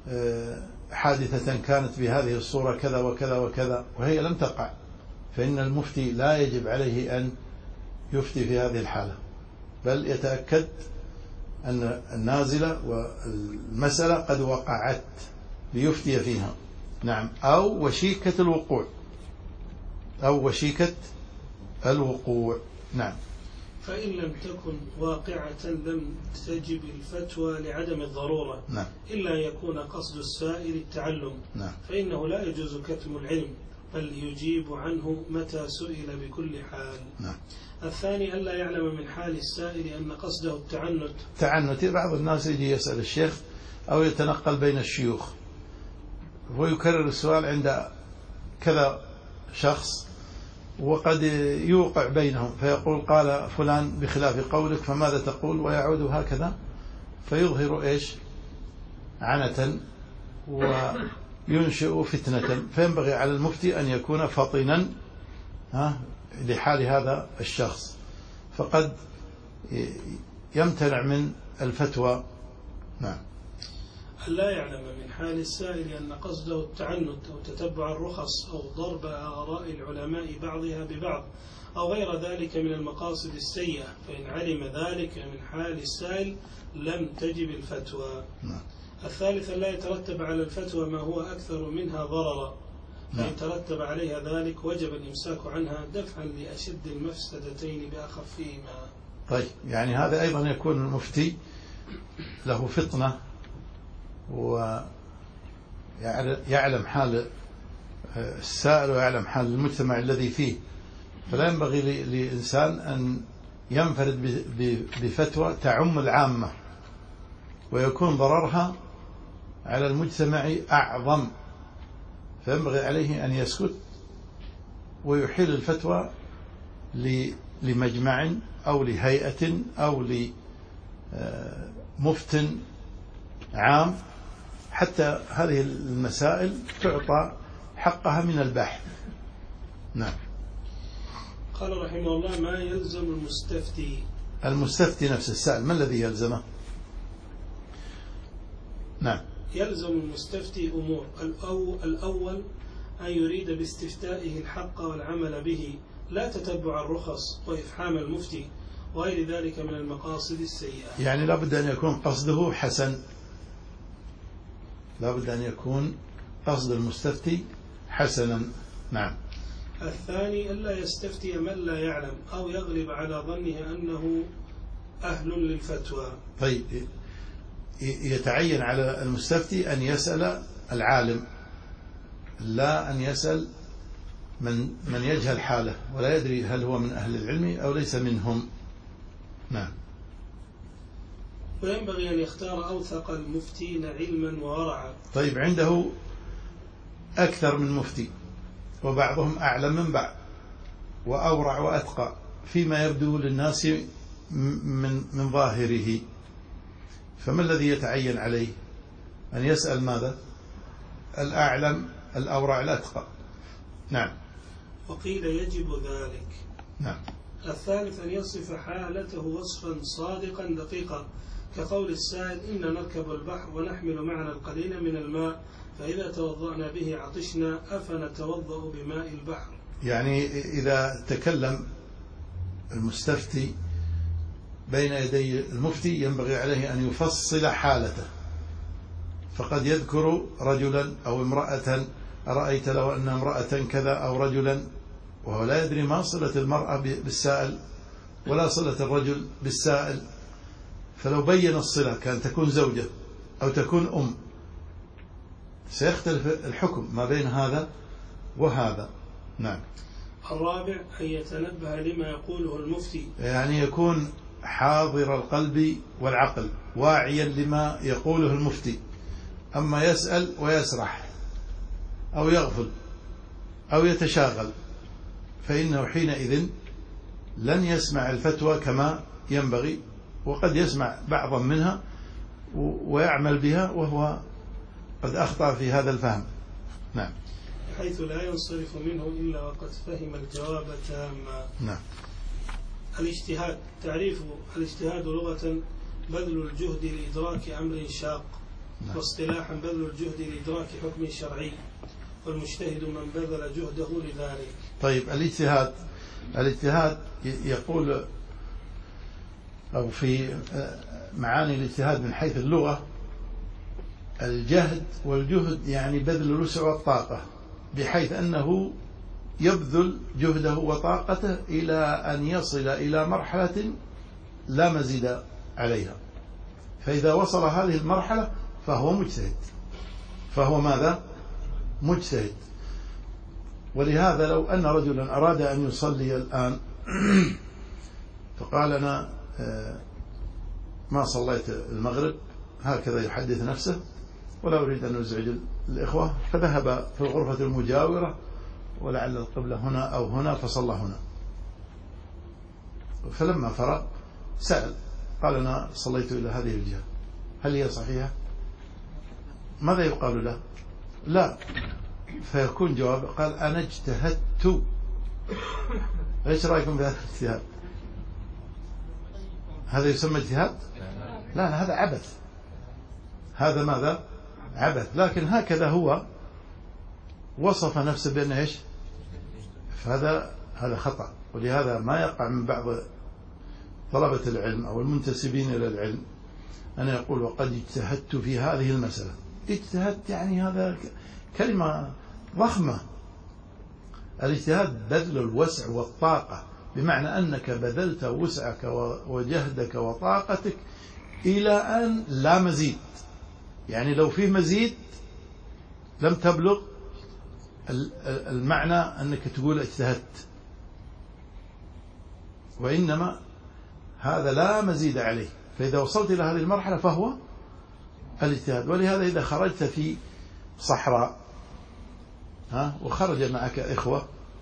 Speaker 2: حادثة كانت بهذه الصورة كذا وكذا وكذا وهي لم تقع، فإن المفتي لا يجب عليه أن يفتي في هذه الحالة، بل يتأكد أن النازلة والمسألة قد وقعت ليفتي فيها. نعم. أو وشيكة الوقوع أو وشيكة الوقوع. نعم.
Speaker 1: فإن لم تكن واقعة لم تجب الفتوى لعدم الضرورة.
Speaker 2: نعم.
Speaker 1: إلا أن يكون قصد السائل التعلم.
Speaker 2: نعم.
Speaker 1: فإنه لا يجوز كتم العلم، بل يجيب عنه متى سئل بكل حال.
Speaker 2: نعم.
Speaker 1: الثاني ألا يعلم من حال السائل أن قصده التعنت.
Speaker 2: تعنت بعض الناس يجي يسأل الشيخ أو يتنقل بين الشيوخ ويكرر السؤال عند كذا شخص، وقد يوقع بينهم فيقول قال فلان بخلاف قولك فماذا تقول، ويعود هكذا فيظهر إيش عنة وينشئ فتنة. فينبغي على المفتي أن يكون فطنا لحال هذا الشخص، فقد يمتنع من الفتوى. نعم.
Speaker 1: لا يعلم من حال السائل أن قصده التعنت أو تتبع الرخص أو ضرب آراء العلماء بعضها ببعض أو غير ذلك من المقاصد السيئة، فإن علم ذلك من حال السائل لم تجب الفتوى.
Speaker 2: نعم.
Speaker 1: الثالث لا يترتب على الفتوى ما هو أكثر منها ضررا، فإن ترتب عليها ذلك وجب الإمساك عنها دفعا لأشد المفسدتين بأخفهما.
Speaker 2: طيب، يعني هذا أيضا يكون المفتي له فطنة ويعلم حال السائل ويعلم حال المجتمع الذي فيه، فلا ينبغي لإنسان أن ينفرد بفتوى تعم العامة ويكون ضررها على المجتمع أعظم، فينبغي عليه أن يسكت ويحيل الفتوى لمجمع أو لهيئة أو لمفتن عام، حتى هذه المسائل تعطى حقها من البحث. نعم.
Speaker 1: قال رحمه الله ما يلزم المستفتي.
Speaker 2: المستفتي نفس السائل ما الذي يلزمه؟ نعم.
Speaker 1: يلزم المستفتي أمور. الأول أن يريد باستفتائه الحق والعمل به، لا تتبع الرخص وإفحام المفتي وغير ذلك من المقاصد السيئة.
Speaker 2: يعني لا بد أن يكون قصده حسن، لا بد أن يكون قصد المستفتي حسنا. نعم.
Speaker 1: الثاني ألا يستفتي من لا يعلم أو يغلب على ظنه أنه أهل للفتوى.
Speaker 2: طيب، يتعين على المستفتي أن يسأل العالم، لا أن يسأل من من يجهل حاله ولا يدري هل هو من أهل العلم أو ليس منهم. نعم.
Speaker 1: وينبغي أن يختار أوثق المفتين علما وورعا.
Speaker 2: طيب، عنده أكثر من مفتي وبعضهم أعلم من بعض وأورع وأتقى فيما يبدو للناس من من ظاهره، فما الذي يتعين عليه؟ أن يسأل ماذا؟ الأعلم الأورع الأتقى. نعم.
Speaker 1: وقيل يجب ذلك.
Speaker 2: نعم.
Speaker 1: الثالث أن يصف حالته وصفا صادقا دقيقا، كقول السائل إن نركب البحر ونحمل معنا القليل من الماء فإذا توضأنا به عطشنا أفنتوضأ بماء البحر.
Speaker 2: يعني إذا تكلم المستفتي بين يدي المفتي ينبغي عليه أن يفصل حالته، فقد يذكر رجلا أو امرأة أرأيت لو أن امرأة كذا أو رجلا، وهو لا يدري ما صلة المرأة بالسائل ولا صلة الرجل بالسائل، فلو بين الصلة كان تكون زوجة أو تكون أم سيختلف الحكم ما بين هذا وهذا. نعم.
Speaker 1: الرابع أن يتنبه لما يقوله المفتي،
Speaker 2: يعني يكون حاضر القلب والعقل واعيا لما يقوله المفتي، أما يسأل ويسرح أو يغفل أو يتشاغل فإنه حينئذ لن يسمع الفتوى كما ينبغي، وقد يسمع بعضا منها ويعمل بها وهو قد أخطأ في هذا الفهم. نعم.
Speaker 1: حيث لا ينصرف منه إلا وقد فهم الجواب تاما.
Speaker 2: نعم.
Speaker 1: الاجتهاد. تعريف الاجتهاد لغة بذل الجهد لإدراك أمر شاق. نعم. واصطلاحا بذل الجهد لإدراك حكم شرعي، والمجتهد من بذل جهده لذلك.
Speaker 2: طيب، الاجتهاد الاجتهاد يقول أو في معاني الاجتهاد من حيث اللغة الجهد والجهد يعني بذل الوسع والطاقة، بحيث أنه يبذل جهده وطاقته إلى أن يصل إلى مرحلة لا مزيد عليها، فإذا وصل هذه المرحلة فهو مجتهد، فهو ماذا؟ مجتهد. ولهذا لو أن رجلا أراد أن يصلي الآن فقال أنا ما صليت المغرب، هكذا يحدث نفسه ولا أريد أن أزعج الإخوة، فذهب في الغرفة المجاورة ولعل القبلة هنا أو هنا فصلى هنا، فلما فرغ سأل قال أنا صليت إلى هذه الجهة، هل هي صحيحة؟ ماذا يقال له؟ لا، فيكون جواب قال أنا اجتهدت. ايش رأيكم بهذا الاجتهاد؟ هذا يسمى اجتهاد؟ لا, لا هذا عبث، هذا ماذا؟ عبث. لكن هكذا هو وصف نفسه بأنه ايش؟ فهذا هذا خطأ. ولهذا ما يقع من بعض طلبة العلم أو المنتسبين إلى العلم أنا يقول وقد اجتهدت في هذه المسألة. اجتهدت يعني هذا كلمة ضخمة. الاجتهاد بذل الوسع والطاقة، بمعنى أنك بذلت وسعك وجهدك وطاقتك إلى أن لا مزيد، يعني لو في مزيد لم تبلغ المعنى أنك تقول اجتهدت، وإنما هذا لا مزيد عليه، فإذا وصلت إلى هذه المرحلة فهو الاجتهاد. ولهذا إذا خرجت في صحراء ها وخرج معك إخوة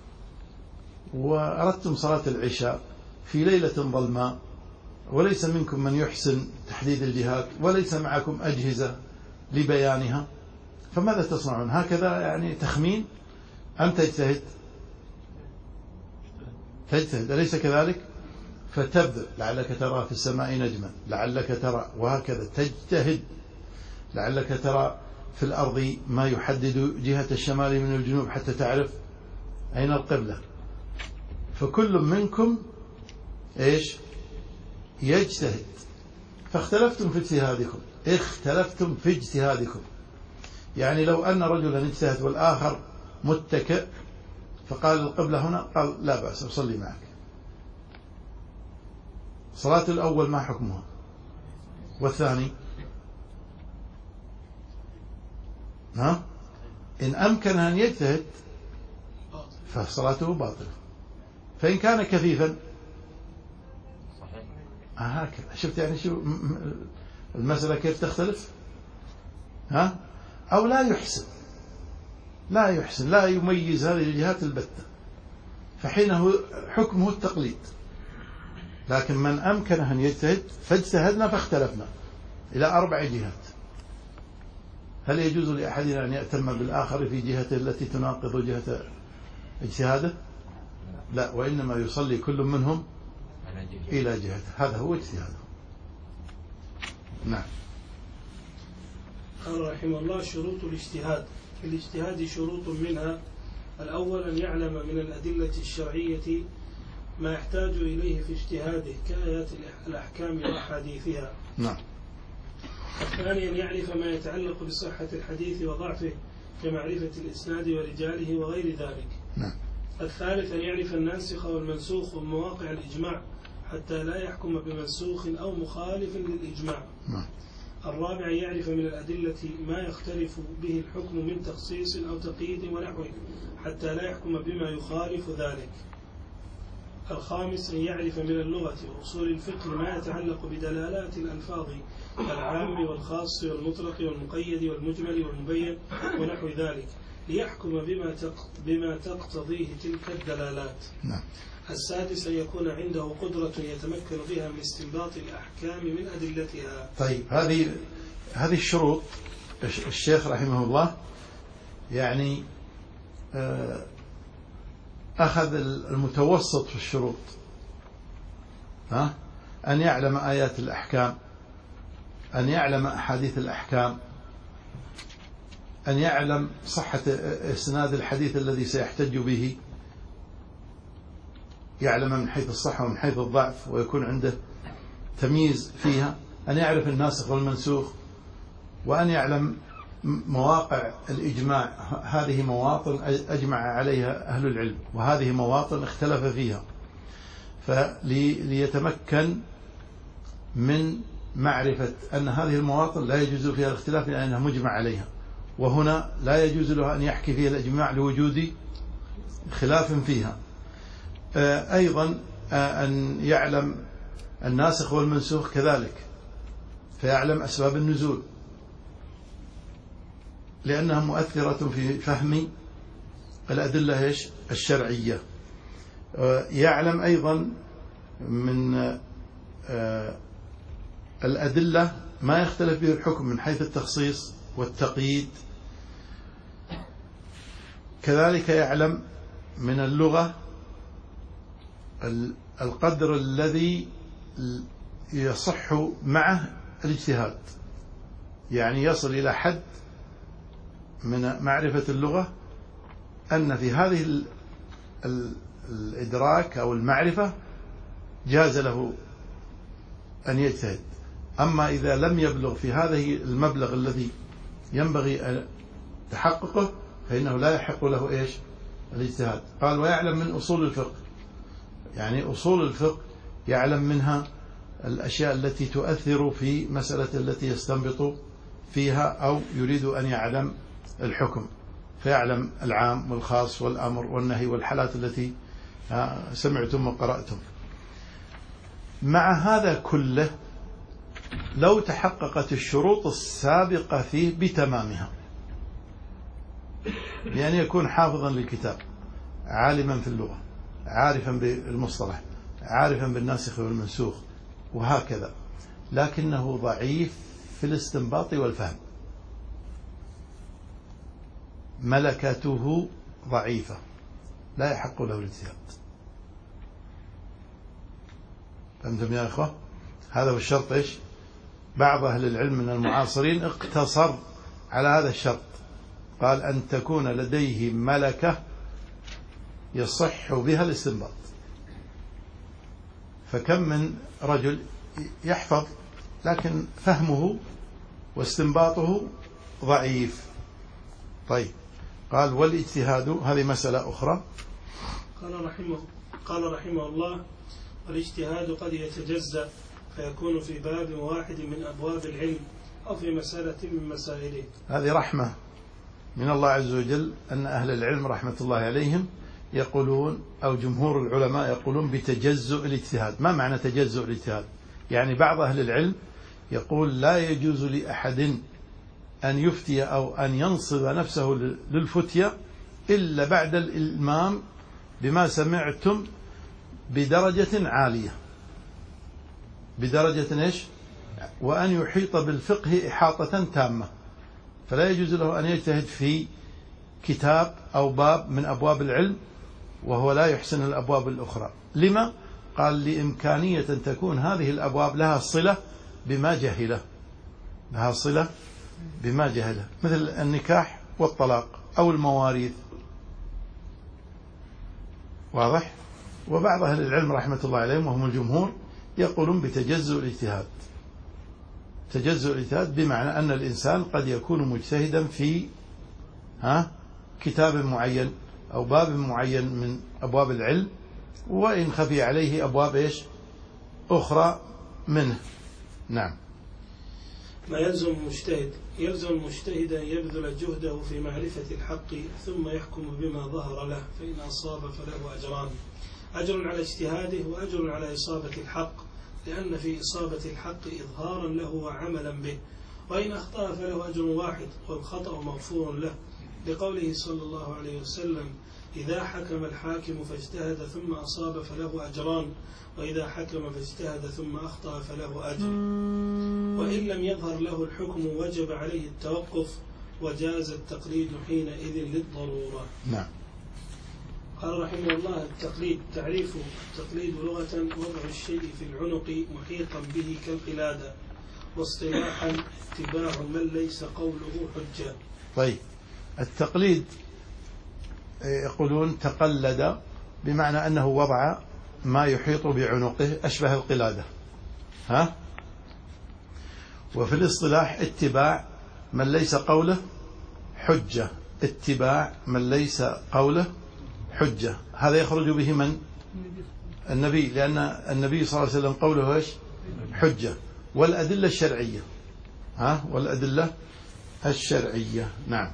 Speaker 2: وأردتم صلاة العشاء في ليلة ظلماء وليس منكم من يحسن تحديد الجهات وليس معكم أجهزة لبيانها، فماذا تصنعون؟ هكذا يعني تخمين أم تجتهد؟ تجتهد أليس كذلك؟ فتبذل، لعلك ترى في السماء نجما، لعلك ترى، وهكذا تجتهد، لعلك ترى في الأرض ما يحدد جهة الشمال من الجنوب حتى تعرف أين القبلة، فكل منكم إيش يجتهد، فاختلفتم في اجتهادكم اختلفتم في اجتهادكم يعني لو أن رجلا اجتهد والآخر متكئ فقال القبلة هنا، قال لا بأس أصلي معك. صلاة الأول ما حكمها؟ والثاني ها؟ إن أمكن أن يجتهد فصلاته باطلة. فإن كان كفيفا آه هكذا. شفت يعني شو المسألة كيف تختلف؟ ها؟ أو لا يحسن لا يحسن لا يميز هذه الجهات البتة، فحينه حكمه التقليد. لكن من أمكنه أن يجتهد فاجتهدنا فاختلفنا إلى أربع جهات. هل يجوز لأحدنا أن يأتم بالآخر في جهته التي تناقض جهة اجتهاده؟ لا، وإنما يصلي كل منهم إلى جهته، هذا هو اجتهاده. نعم.
Speaker 1: قال رحمه الله: شروط الاجتهاد. في الاجتهاد شروط، منها: الأول أن يعلم من الأدلة الشرعية ما يحتاج إليه في اجتهاده كآيات الأحكام وأحاديثها.
Speaker 2: نعم.
Speaker 1: الثاني أن يعرف ما يتعلق بصحة الحديث وضعفه كمعرفة الإسناد ورجاله وغير ذلك.
Speaker 2: نعم.
Speaker 1: الثالث أن يعرف الناسخ والمنسوخ ومواقع الإجماع حتى لا يحكم بمنسوخ أو مخالف للإجماع.
Speaker 2: نعم.
Speaker 1: الرابع أن يعرف من الأدلة ما يختلف به الحكم من تخصيص أو تقييد ونحوه حتى لا يحكم بما يخالف ذلك. الخامس أن يعرف من اللغة وأصول الفقه ما يتعلق بدلالات الألفاظ العام والخاص والمطلق والمقيد والمجمل والمبين ونحو ذلك ليحكم بما بما تقتضيه تلك الدلالات.
Speaker 2: نعم.
Speaker 1: السادس أن يكون عنده قدرة يتمكن بها من استنباط الأحكام من أدلتها.
Speaker 2: طيب، هذه هذه الشروط الشيخ رحمه الله يعني أخذ المتوسط في الشروط، ها؟ أن يعلم آيات الأحكام، أن يعلم أحاديث الأحكام، أن يعلم صحة إسناد الحديث الذي سيحتج به، يعلم من حيث الصحة ومن حيث الضعف ويكون عنده تمييز فيها، أن يعرف الناسخ والمنسوخ، وأن يعلم مواقع الإجماع. هذه مواطن أجمع عليها أهل العلم وهذه مواطن اختلف فيها، فليتمكن من معرفة أن هذه المواطن لا يجوز فيها الاختلاف لأنها مجمع عليها، وهنا لا يجوز له أن يحكي فيها الإجماع لوجود خلاف فيها. أيضا أن يعلم الناسخ والمنسوخ كذلك، فيعلم أسباب النزول لأنها مؤثرة في فهم الأدلة الشرعية. يعلم أيضا من الأدلة ما يختلف به الحكم من حيث التخصيص والتقييد. كذلك يعلم من اللغة القدر الذي يصح معه الاجتهاد، يعني يصل إلى حد من معرفة اللغة أن في هذه الإدراك أو المعرفة جاز له أن يجتهد. أما إذا لم يبلغ في هذه المبلغ الذي ينبغي تحققه فإنه لا يحق له إيش الاجتهاد. قال: ويعلم من أصول الفقه، يعني أصول الفقه يعلم منها الأشياء التي تؤثر في مسألة التي يستنبط فيها أو يريد أن يعلم الحكم، فيعلم العام والخاص والأمر والنهي والحالات التي سمعتم وقرأتم. مع هذا كله لو تحققت الشروط السابقة فيه بتمامها، بأن يكون حافظا للكتاب، عالما في اللغة، عارفا بالمصطلح، عارفا بالناسخ والمنسوخ وهكذا، لكنه ضعيف في الاستنباط والفهم، ملكته ضعيفة، لا يحق له الاجتهاد. فهمتم يا أخوة؟ هذا هو الشرط. إيش؟ بعض أهل العلم من المعاصرين اقتصر على هذا الشرط، قال: أن تكون لديه ملكة يصح بها الاستنباط. فكم من رجل يحفظ لكن فهمه واستنباطه ضعيف. طيب، قال والاجتهاد، هذه مسألة أخرى.
Speaker 1: قال رحمه, قال رحمه الله: والاجتهاد قد يتجزأ فيكون في باب واحد من أبواب العلم أو في مسألة من مسائله.
Speaker 2: هذه رحمة من الله عز وجل أن أهل العلم رحمة الله عليهم يقولون، أو جمهور العلماء يقولون بتجزؤ الاجتهاد. ما معنى تجزؤ الاجتهاد؟ يعني بعض أهل العلم يقول لا يجوز لأحد أن يفتي أو أن ينصب نفسه للفتية إلا بعد الإلمام بما سمعتم بدرجة عالية، بدرجة إيش؟ وأن يحيط بالفقه إحاطة تامة. فلا يجوز له أن يجتهد في كتاب أو باب من أبواب العلم وهو لا يحسن الأبواب الأخرى. لما؟ قال لإمكانية أن تكون هذه الأبواب لها صلة بما جهله، لها صلة بما جهله، مثل النكاح والطلاق أو المواريث. واضح؟ وبعض أهل العلم رحمة الله عليهم وهم الجمهور يقولون بتجزؤ الاجتهاد. تجزؤ الاجتهاد بمعنى أن الإنسان قد يكون مجتهدا في ها كتاب معين أو باب معين من أبواب العلم، وإن خفي عليه أبواب إيش أخرى منه. نعم.
Speaker 1: ما يلزم المجتهد: يلزم المجتهد أن يبذل جهده في معرفة الحق ثم يحكم بما ظهر له، فإن أصاب فله أجران: أجر على اجتهاده وأجر على إصابة الحق، لأن في إصابة الحق إظهارا له وعملا به، وإن أخطأ فله أجر واحد والخطأ مغفور له، لقوله صلى الله عليه وسلم: إذا حكم الحاكم فاجتهد ثم أصاب فله أجران، وإذا حكم فاجتهد ثم أخطأ فله أجر. وإن لم يظهر له الحكم وجب عليه التوقف، وجاز التقليد حينئذ للضرورة.
Speaker 2: نعم.
Speaker 1: قال رحمه الله: التقليد تعريفه: التقليد لغة وضع الشيء في العنق محيطا به كالقلادة، واصطلاحا اتباع من ليس قوله حجة.
Speaker 2: طيب، التقليد يقولون تقلد بمعنى أنه وضع ما يحيط بعنقه أشبه القلادة، ها؟ وفي الاصطلاح اتباع من ليس قوله حجة، اتباع من ليس قوله حجة. هذا يخرج به من؟ النبي، لأن النبي صلى الله عليه وسلم قوله ايش؟ حجة. والأدلة الشرعية، ها؟ والأدلة الشرعية. نعم.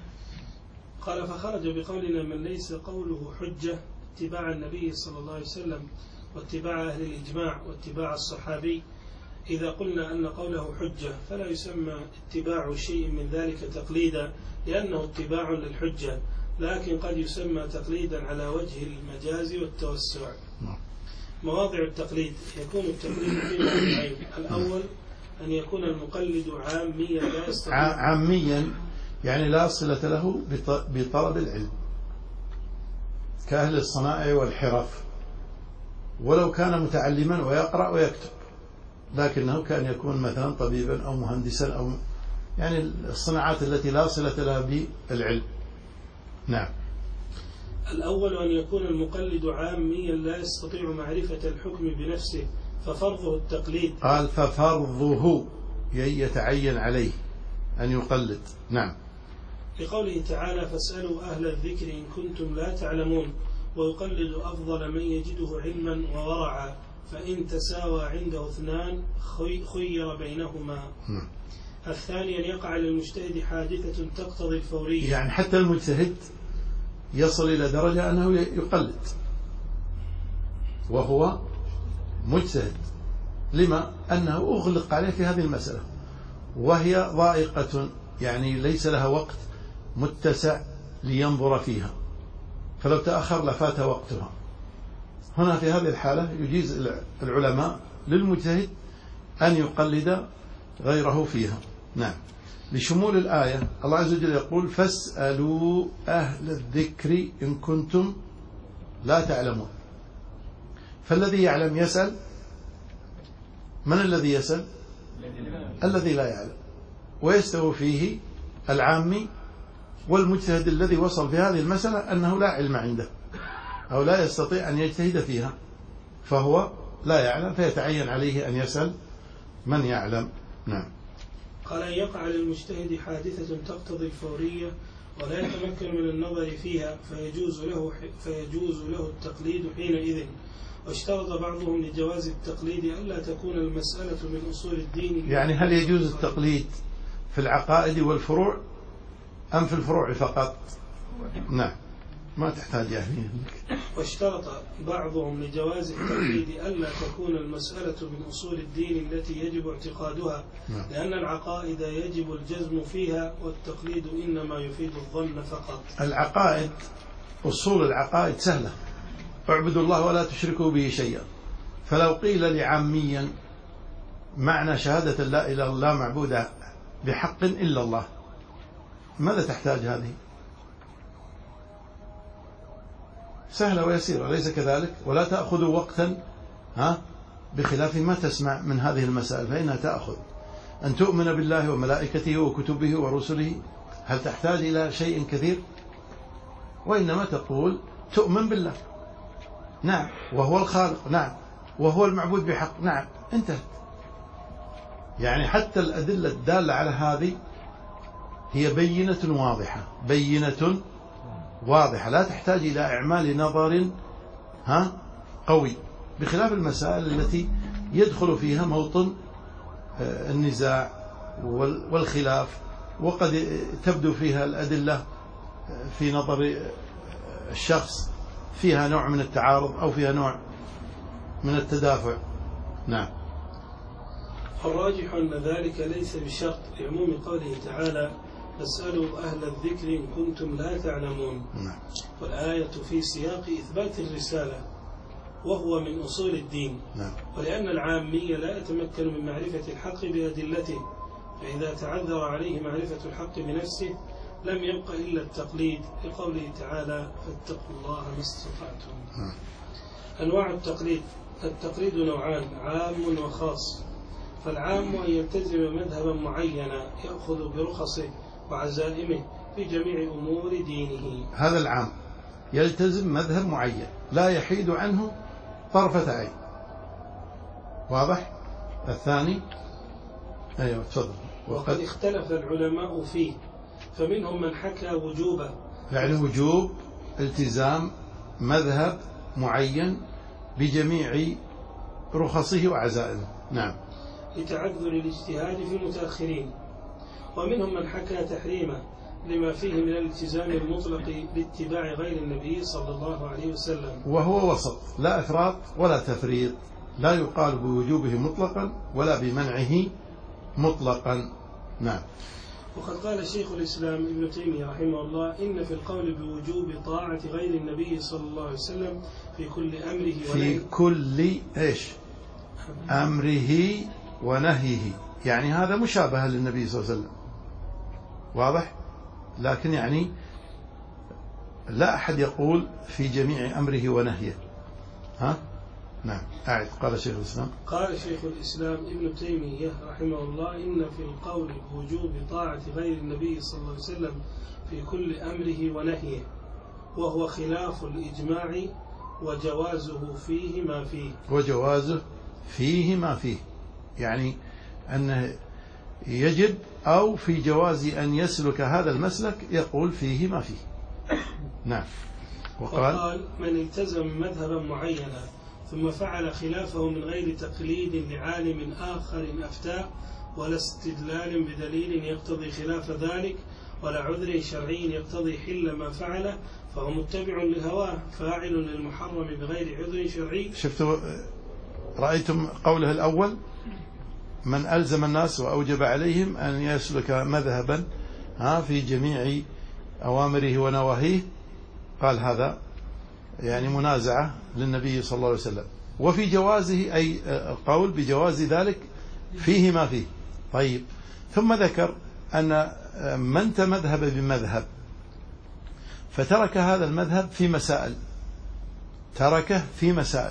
Speaker 1: قال: فخرج بقولنا من ليس قوله حجة اتباع النبي صلى الله عليه وسلم، واتباع أهل الإجماع، واتباع الصحابي. إذا قلنا أن قوله حجة فلا يسمى اتباع شيء من ذلك تقليدا، لأنه اتباع للحجة، لكن قد يسمى تقليدا على وجه المجاز والتوسع. مواضع التقليد: يكون التقليد في موضعين: الأول أن يكون المقلد عاميا لا يستطيع
Speaker 2: عاميا يعني لا صلة له بطلب العلم، كأهل الصنائع والحرف، ولو كان متعلما ويقرأ ويكتب، لكنه كان يكون مثلا طبيبا أو مهندسا أو يعني الصناعات التي لا صلة لها بالعلم. نعم.
Speaker 1: الأول أن يكون المقلد عاميا لا يستطيع معرفة الحكم بنفسه، ففرضه التقليد.
Speaker 2: قال ففرضه يتعين عليه أن يقلد. نعم.
Speaker 1: لقوله تعالى: فاسألوا أهل الذكر إن كنتم لا تعلمون، ويقلد أفضل من يجده علما وورعا، فإن تساوى عنده اثنان خير بينهما. م. الثاني أن يقع للمجتهد حادثة تقتضي الفورية،
Speaker 2: يعني حتى المجتهد يصل إلى درجة أنه يقلد وهو مجتهد. لما؟ أنه أغلق عليه في هذه المسألة وهي ضائقة، يعني ليس لها وقت متسع لينظر فيها، فلو تأخر لفات وقتها. هنا في هذه الحالة يجيز العلماء للمجتهد أن يقلد غيره فيها. نعم. لشمول الآية، الله عز وجل يقول: فاسألوا أهل الذكر إن كنتم لا تعلمون. فالذي يعلم يسأل. من الذي يسأل؟ الذي لا يعلم. ويستوي فيه العامي والمجتهد الذي وصل في هذه المسألة أنه لا علم عنده أو لا يستطيع أن يجتهد فيها، فهو لا يعلم فيتعين عليه أن يسأل من يعلم. نعم.
Speaker 1: قال أن يقع للمجتهد حادثة تقتضي الفورية ولا يتمكن من النظر فيها فيجوز له فيجوز له التقليد حينئذ. واشترط بعضهم لجواز التقليد ألا تكون المسألة من أصول الدين.
Speaker 2: يعني هل يجوز التقليد في العقائد والفروع أم في الفروع فقط؟ نعم، ما تحتاج يعني.
Speaker 1: واشترط بعضهم لجواز التقليد ألا تكون المسألة من أصول الدين التي يجب اعتقادها، لأن العقائد يجب الجزم فيها والتقليد إنما يفيد الظن فقط.
Speaker 2: العقائد، أصول العقائد سهلة، اعبدوا الله ولا تشركوا به شيئا. فلو قيل لعاميا معنى شهادة لا إله إلا الله معبود بحق إلا الله، ماذا تحتاج هذه؟ سهلة ويسيرة، ليس كذلك؟ ولا تأخذوا وقتا ها بخلاف ما تسمع من هذه المسائل، فإنها تأخذ أن تؤمن بالله وملائكته وكتبه ورسله. هل تحتاج إلى شيء كثير؟ وإنما تقول تؤمن بالله، نعم، وهو الخالق، نعم، وهو المعبود بحق، نعم، انتهت. يعني حتى الأدلة الدالة على هذه هي بينة واضحة، بينة واضحة لا تحتاج إلى إعمال نظر ها قوي، بخلاف المسائل التي يدخل فيها موطن النزاع والخلاف، وقد تبدو فيها الأدلة في نظر الشخص فيها نوع من التعارض أو فيها نوع من التدافع. نعم.
Speaker 1: الراجح أن ذلك ليس بشرط لعموم قوله تعالى فاسألوا أهل الذكر إن كنتم لا تعلمون.
Speaker 2: نعم.
Speaker 1: والآية في سياق إثبات الرسالة وهو من أصول الدين.
Speaker 2: نعم.
Speaker 1: ولأن العامي لا يتمكن من معرفة الحق بأدلته، فإذا تعذر عليه معرفة الحق بنفسه لم يبق إلا التقليد، لقوله تعالى فاتقوا الله ما استطعتم.
Speaker 2: نعم.
Speaker 1: أنواع التقليد: التقليد نوعان، عام وخاص. فالعام أن يلتزم مذهبا معينا يأخذ برخصه وعزائمه في جميع أمور دينه.
Speaker 2: هذا العام يلتزم مذهب معين لا يحيد عنه طرفة عين. واضح؟ الثاني أيوة تفضل.
Speaker 1: وقد اختلف العلماء فيه، فمنهم من حكى وجوبه،
Speaker 2: يعني وجوب التزام مذهب معين بجميع رخصه وعزائمه. نعم.
Speaker 1: لتعذر الاجتهاد في المتأخرين. ومنهم من حكى تحريمه لما فيه من الالتزام المطلق باتباع غير النبي صلى الله عليه وسلم،
Speaker 2: وهو وسط، لا إفراط ولا تفريط، لا يقال بوجوبه مطلقا ولا بمنعه مطلقا. نعم.
Speaker 1: وقد قال شيخ الإسلام ابن تيمية رحمه الله إن في القول بوجوب طاعة غير النبي صلى الله عليه وسلم في كل أمره ونهيه،
Speaker 2: في كل إيش أمره ونهيه، يعني هذا مشابه للنبي صلى الله عليه وسلم، واضح؟ لكن يعني لا أحد يقول في جميع أمره ونهيه. ها؟ نعم. أعد. قال شيخ الإسلام
Speaker 1: قال شيخ الإسلام ابن تيمية رحمه الله إن في القول بوجوب طاعة غير النبي صلى الله عليه وسلم في كل أمره ونهيه، وهو خلاف الإجماع، وجوازه فيه ما فيه.
Speaker 2: وجوازه فيه ما فيه، يعني أنه يجب أو في جواز أن يسلك هذا المسلك، يقول فيه ما فيه. نعم. وقال,
Speaker 1: وقال من التزم مذهبا معينا ثم فعل خلافه من غير تقليد لعالم آخر أفتاء ولا استدلال بدليل يقتضي خلاف ذلك ولا عذر شرعي يقتضي حل ما فعله، فهو متبع لهواه فاعل للمحرم بغير عذر شرعي.
Speaker 2: شفتوا رأيتم قوله الأول من ألزم الناس وأوجب عليهم أن يسلك مذهبا ها في جميع أوامره ونواهيه، قال هذا يعني منازعة للنبي صلى الله عليه وسلم. وفي جوازه أي قول بجواز ذلك فيه ما فيه. طيب، ثم ذكر أن من تمذهب بمذهب فترك هذا المذهب في مسائل، تركه في مسائل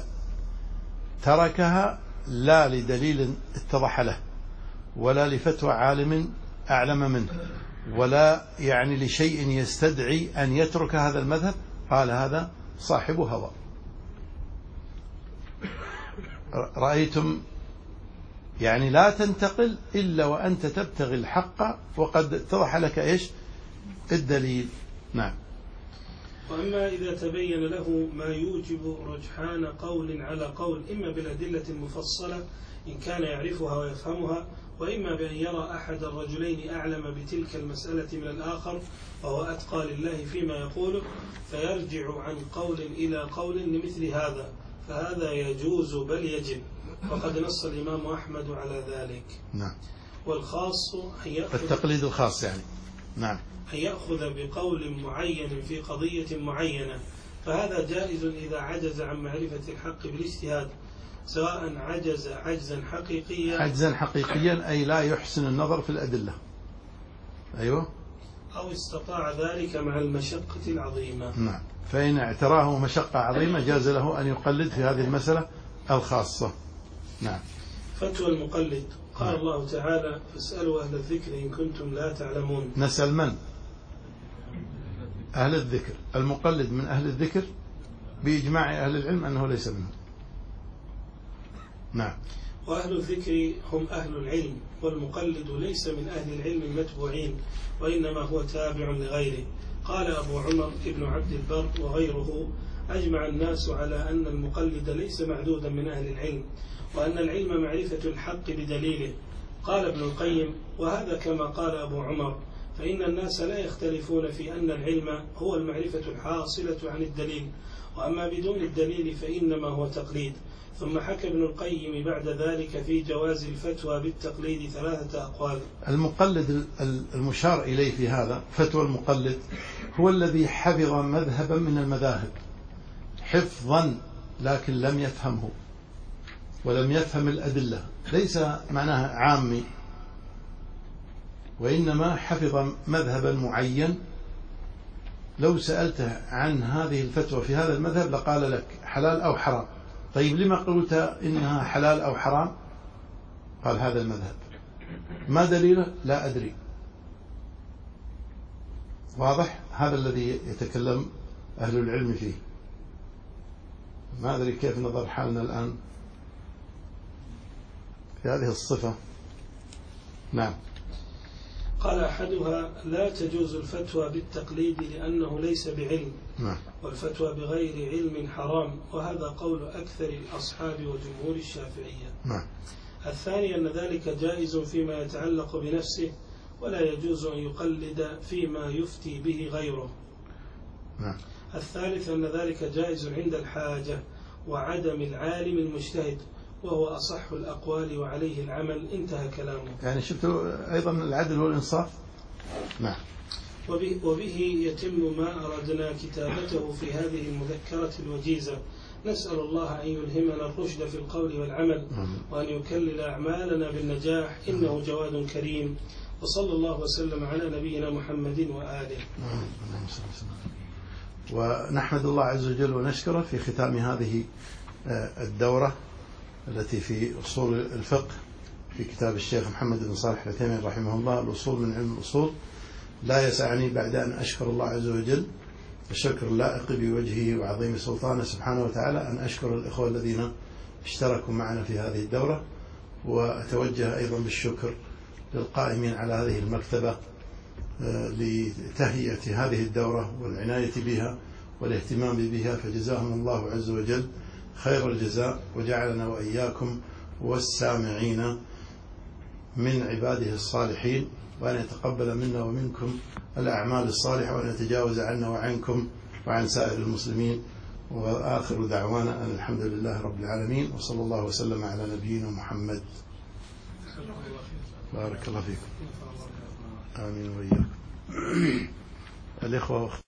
Speaker 2: تركها لا لدليل اتضح له ولا لفتوى عالم أعلم منه ولا يعني لشيء يستدعي أن يترك هذا المذهب، قال هذا صاحب هوى. رأيتم يعني لا تنتقل إلا وأنت تبتغي الحق وقد اتضح لك إيش الدليل. نعم.
Speaker 1: وأما إذا تبين له ما يوجب رجحان قول على قول إما بالأدلة المفصلة إن كان يعرفها ويفهمها، وإما بأن يرى أحد الرجلين أعلم بتلك المسألة من الآخر وهو أتقى لله فيما يقوله فيرجع عن قول إلى قول لمثل هذا، فهذا يجوز بل يجب، وقد نص الإمام أحمد على ذلك.
Speaker 2: نعم.
Speaker 1: والخاص أن يأخذ
Speaker 2: التقليد الخاص يعني. نعم.
Speaker 1: أن يأخذ بقول معين في قضية معينة، فهذا جائز إذا عجز عن معرفة الحق بالاجتهاد، سواء عجز عجزا حقيقيا
Speaker 2: عجزا حقيقيا أي لا يحسن النظر في الأدلة. أيوه.
Speaker 1: أو استطاع ذلك مع المشقة العظيمة.
Speaker 2: نعم. فإن اعتراه مشقة عظيمة جاز له أن يقلد في هذه المسألة الخاصة. نعم.
Speaker 1: فتوى المقلد. قال نعم. الله تعالى فاسألوا أهل الذكر إن كنتم لا تعلمون.
Speaker 2: نسأل من؟ أهل الذكر. المقلد من أهل الذكر بإجماع أهل العلم أنه ليس منه. نعم.
Speaker 1: وأهل الذكر هم أهل العلم، والمقلد ليس من أهل العلم المتبوعين، وإنما هو تابع لغيره. قال أبو عمر ابن عبد البر وغيره أجمع الناس على أن المقلد ليس معدودا من أهل العلم، وأن العلم معرفة الحق بدليله. قال ابن القيم وهذا كما قال أبو عمر، فإن الناس لا يختلفون في أن العلم هو المعرفة الحاصلة عن الدليل، وأما بدون الدليل فإنما هو تقليد. ثم حكى ابن القيم بعد ذلك في جواز الفتوى بالتقليد ثلاثة أقوال.
Speaker 2: المقلد المشار إليه في هذا فتوى المقلد هو الذي حفظ مذهبا من المذاهب حفظا لكن لم يفهمه ولم يفهم الأدلة، ليس معناها عامي، وإنما حفظ مذهبا معين. لو سألته عن هذه الفتوى في هذا المذهب لقال لك حلال أو حرام. طيب لما قلت إنها حلال أو حرام؟ قال هذا المذهب. ما دليله؟ لا أدري. واضح؟ هذا الذي يتكلم أهل العلم فيه. ما أدري كيف نظر حالنا الآن في هذه الصفة. نعم.
Speaker 1: قال أحدها لا تجوز الفتوى بالتقليد لأنه ليس بعلم.
Speaker 2: نعم.
Speaker 1: والفتوى بغير علم حرام، وهذا قول أكثر الأصحاب وجمهور الشافعية.
Speaker 2: نعم.
Speaker 1: الثاني أن ذلك جائز فيما يتعلق بنفسه، ولا يجوز أن يقلد فيما يفتي به غيره.
Speaker 2: نعم.
Speaker 1: الثالث أن ذلك جائز عند الحاجة وعدم العالم المجتهد، وهو أصح الأقوال وعليه العمل. انتهى كلامه.
Speaker 2: يعني شفتوا أيضا العدل والإنصاف. نعم.
Speaker 1: وبه, وبه يتم ما أردنا كتابته في هذه المذكرة الوجيزة. نسأل الله أن يلهمنا الرشد في القول والعمل، وأن يكلل أعمالنا بالنجاح، إنه جواد كريم. وصلى الله وسلم على نبينا محمد وآله.
Speaker 2: ونحمد الله عز وجل ونشكره في ختام هذه الدورة التي في أصول الفقه في كتاب الشيخ محمد بن صالح العثيمين رحمه الله، الأصول من علم الأصول. لا يسعني بعد أن أشكر الله عز وجل الشكر اللائق بوجهه وعظيم سلطانه سبحانه وتعالى، أن أشكر الإخوة الذين اشتركوا معنا في هذه الدورة، وأتوجه أيضا بالشكر للقائمين على هذه المكتبة لتهيئة هذه الدورة والعناية بها والاهتمام بها، فجزاهم الله عز وجل خير الجزاء، وجعلنا وإياكم والسامعين من عباده الصالحين، وأن يتقبل منا ومنكم الأعمال الصالحة، وأن يتجاوز عنا وعنكم وعن سائر المسلمين. وآخر دعوانا أن الحمد لله رب العالمين، وصلى الله وسلم على نبينا محمد. بارك الله فيكم. آمين وإياكم. الإخوة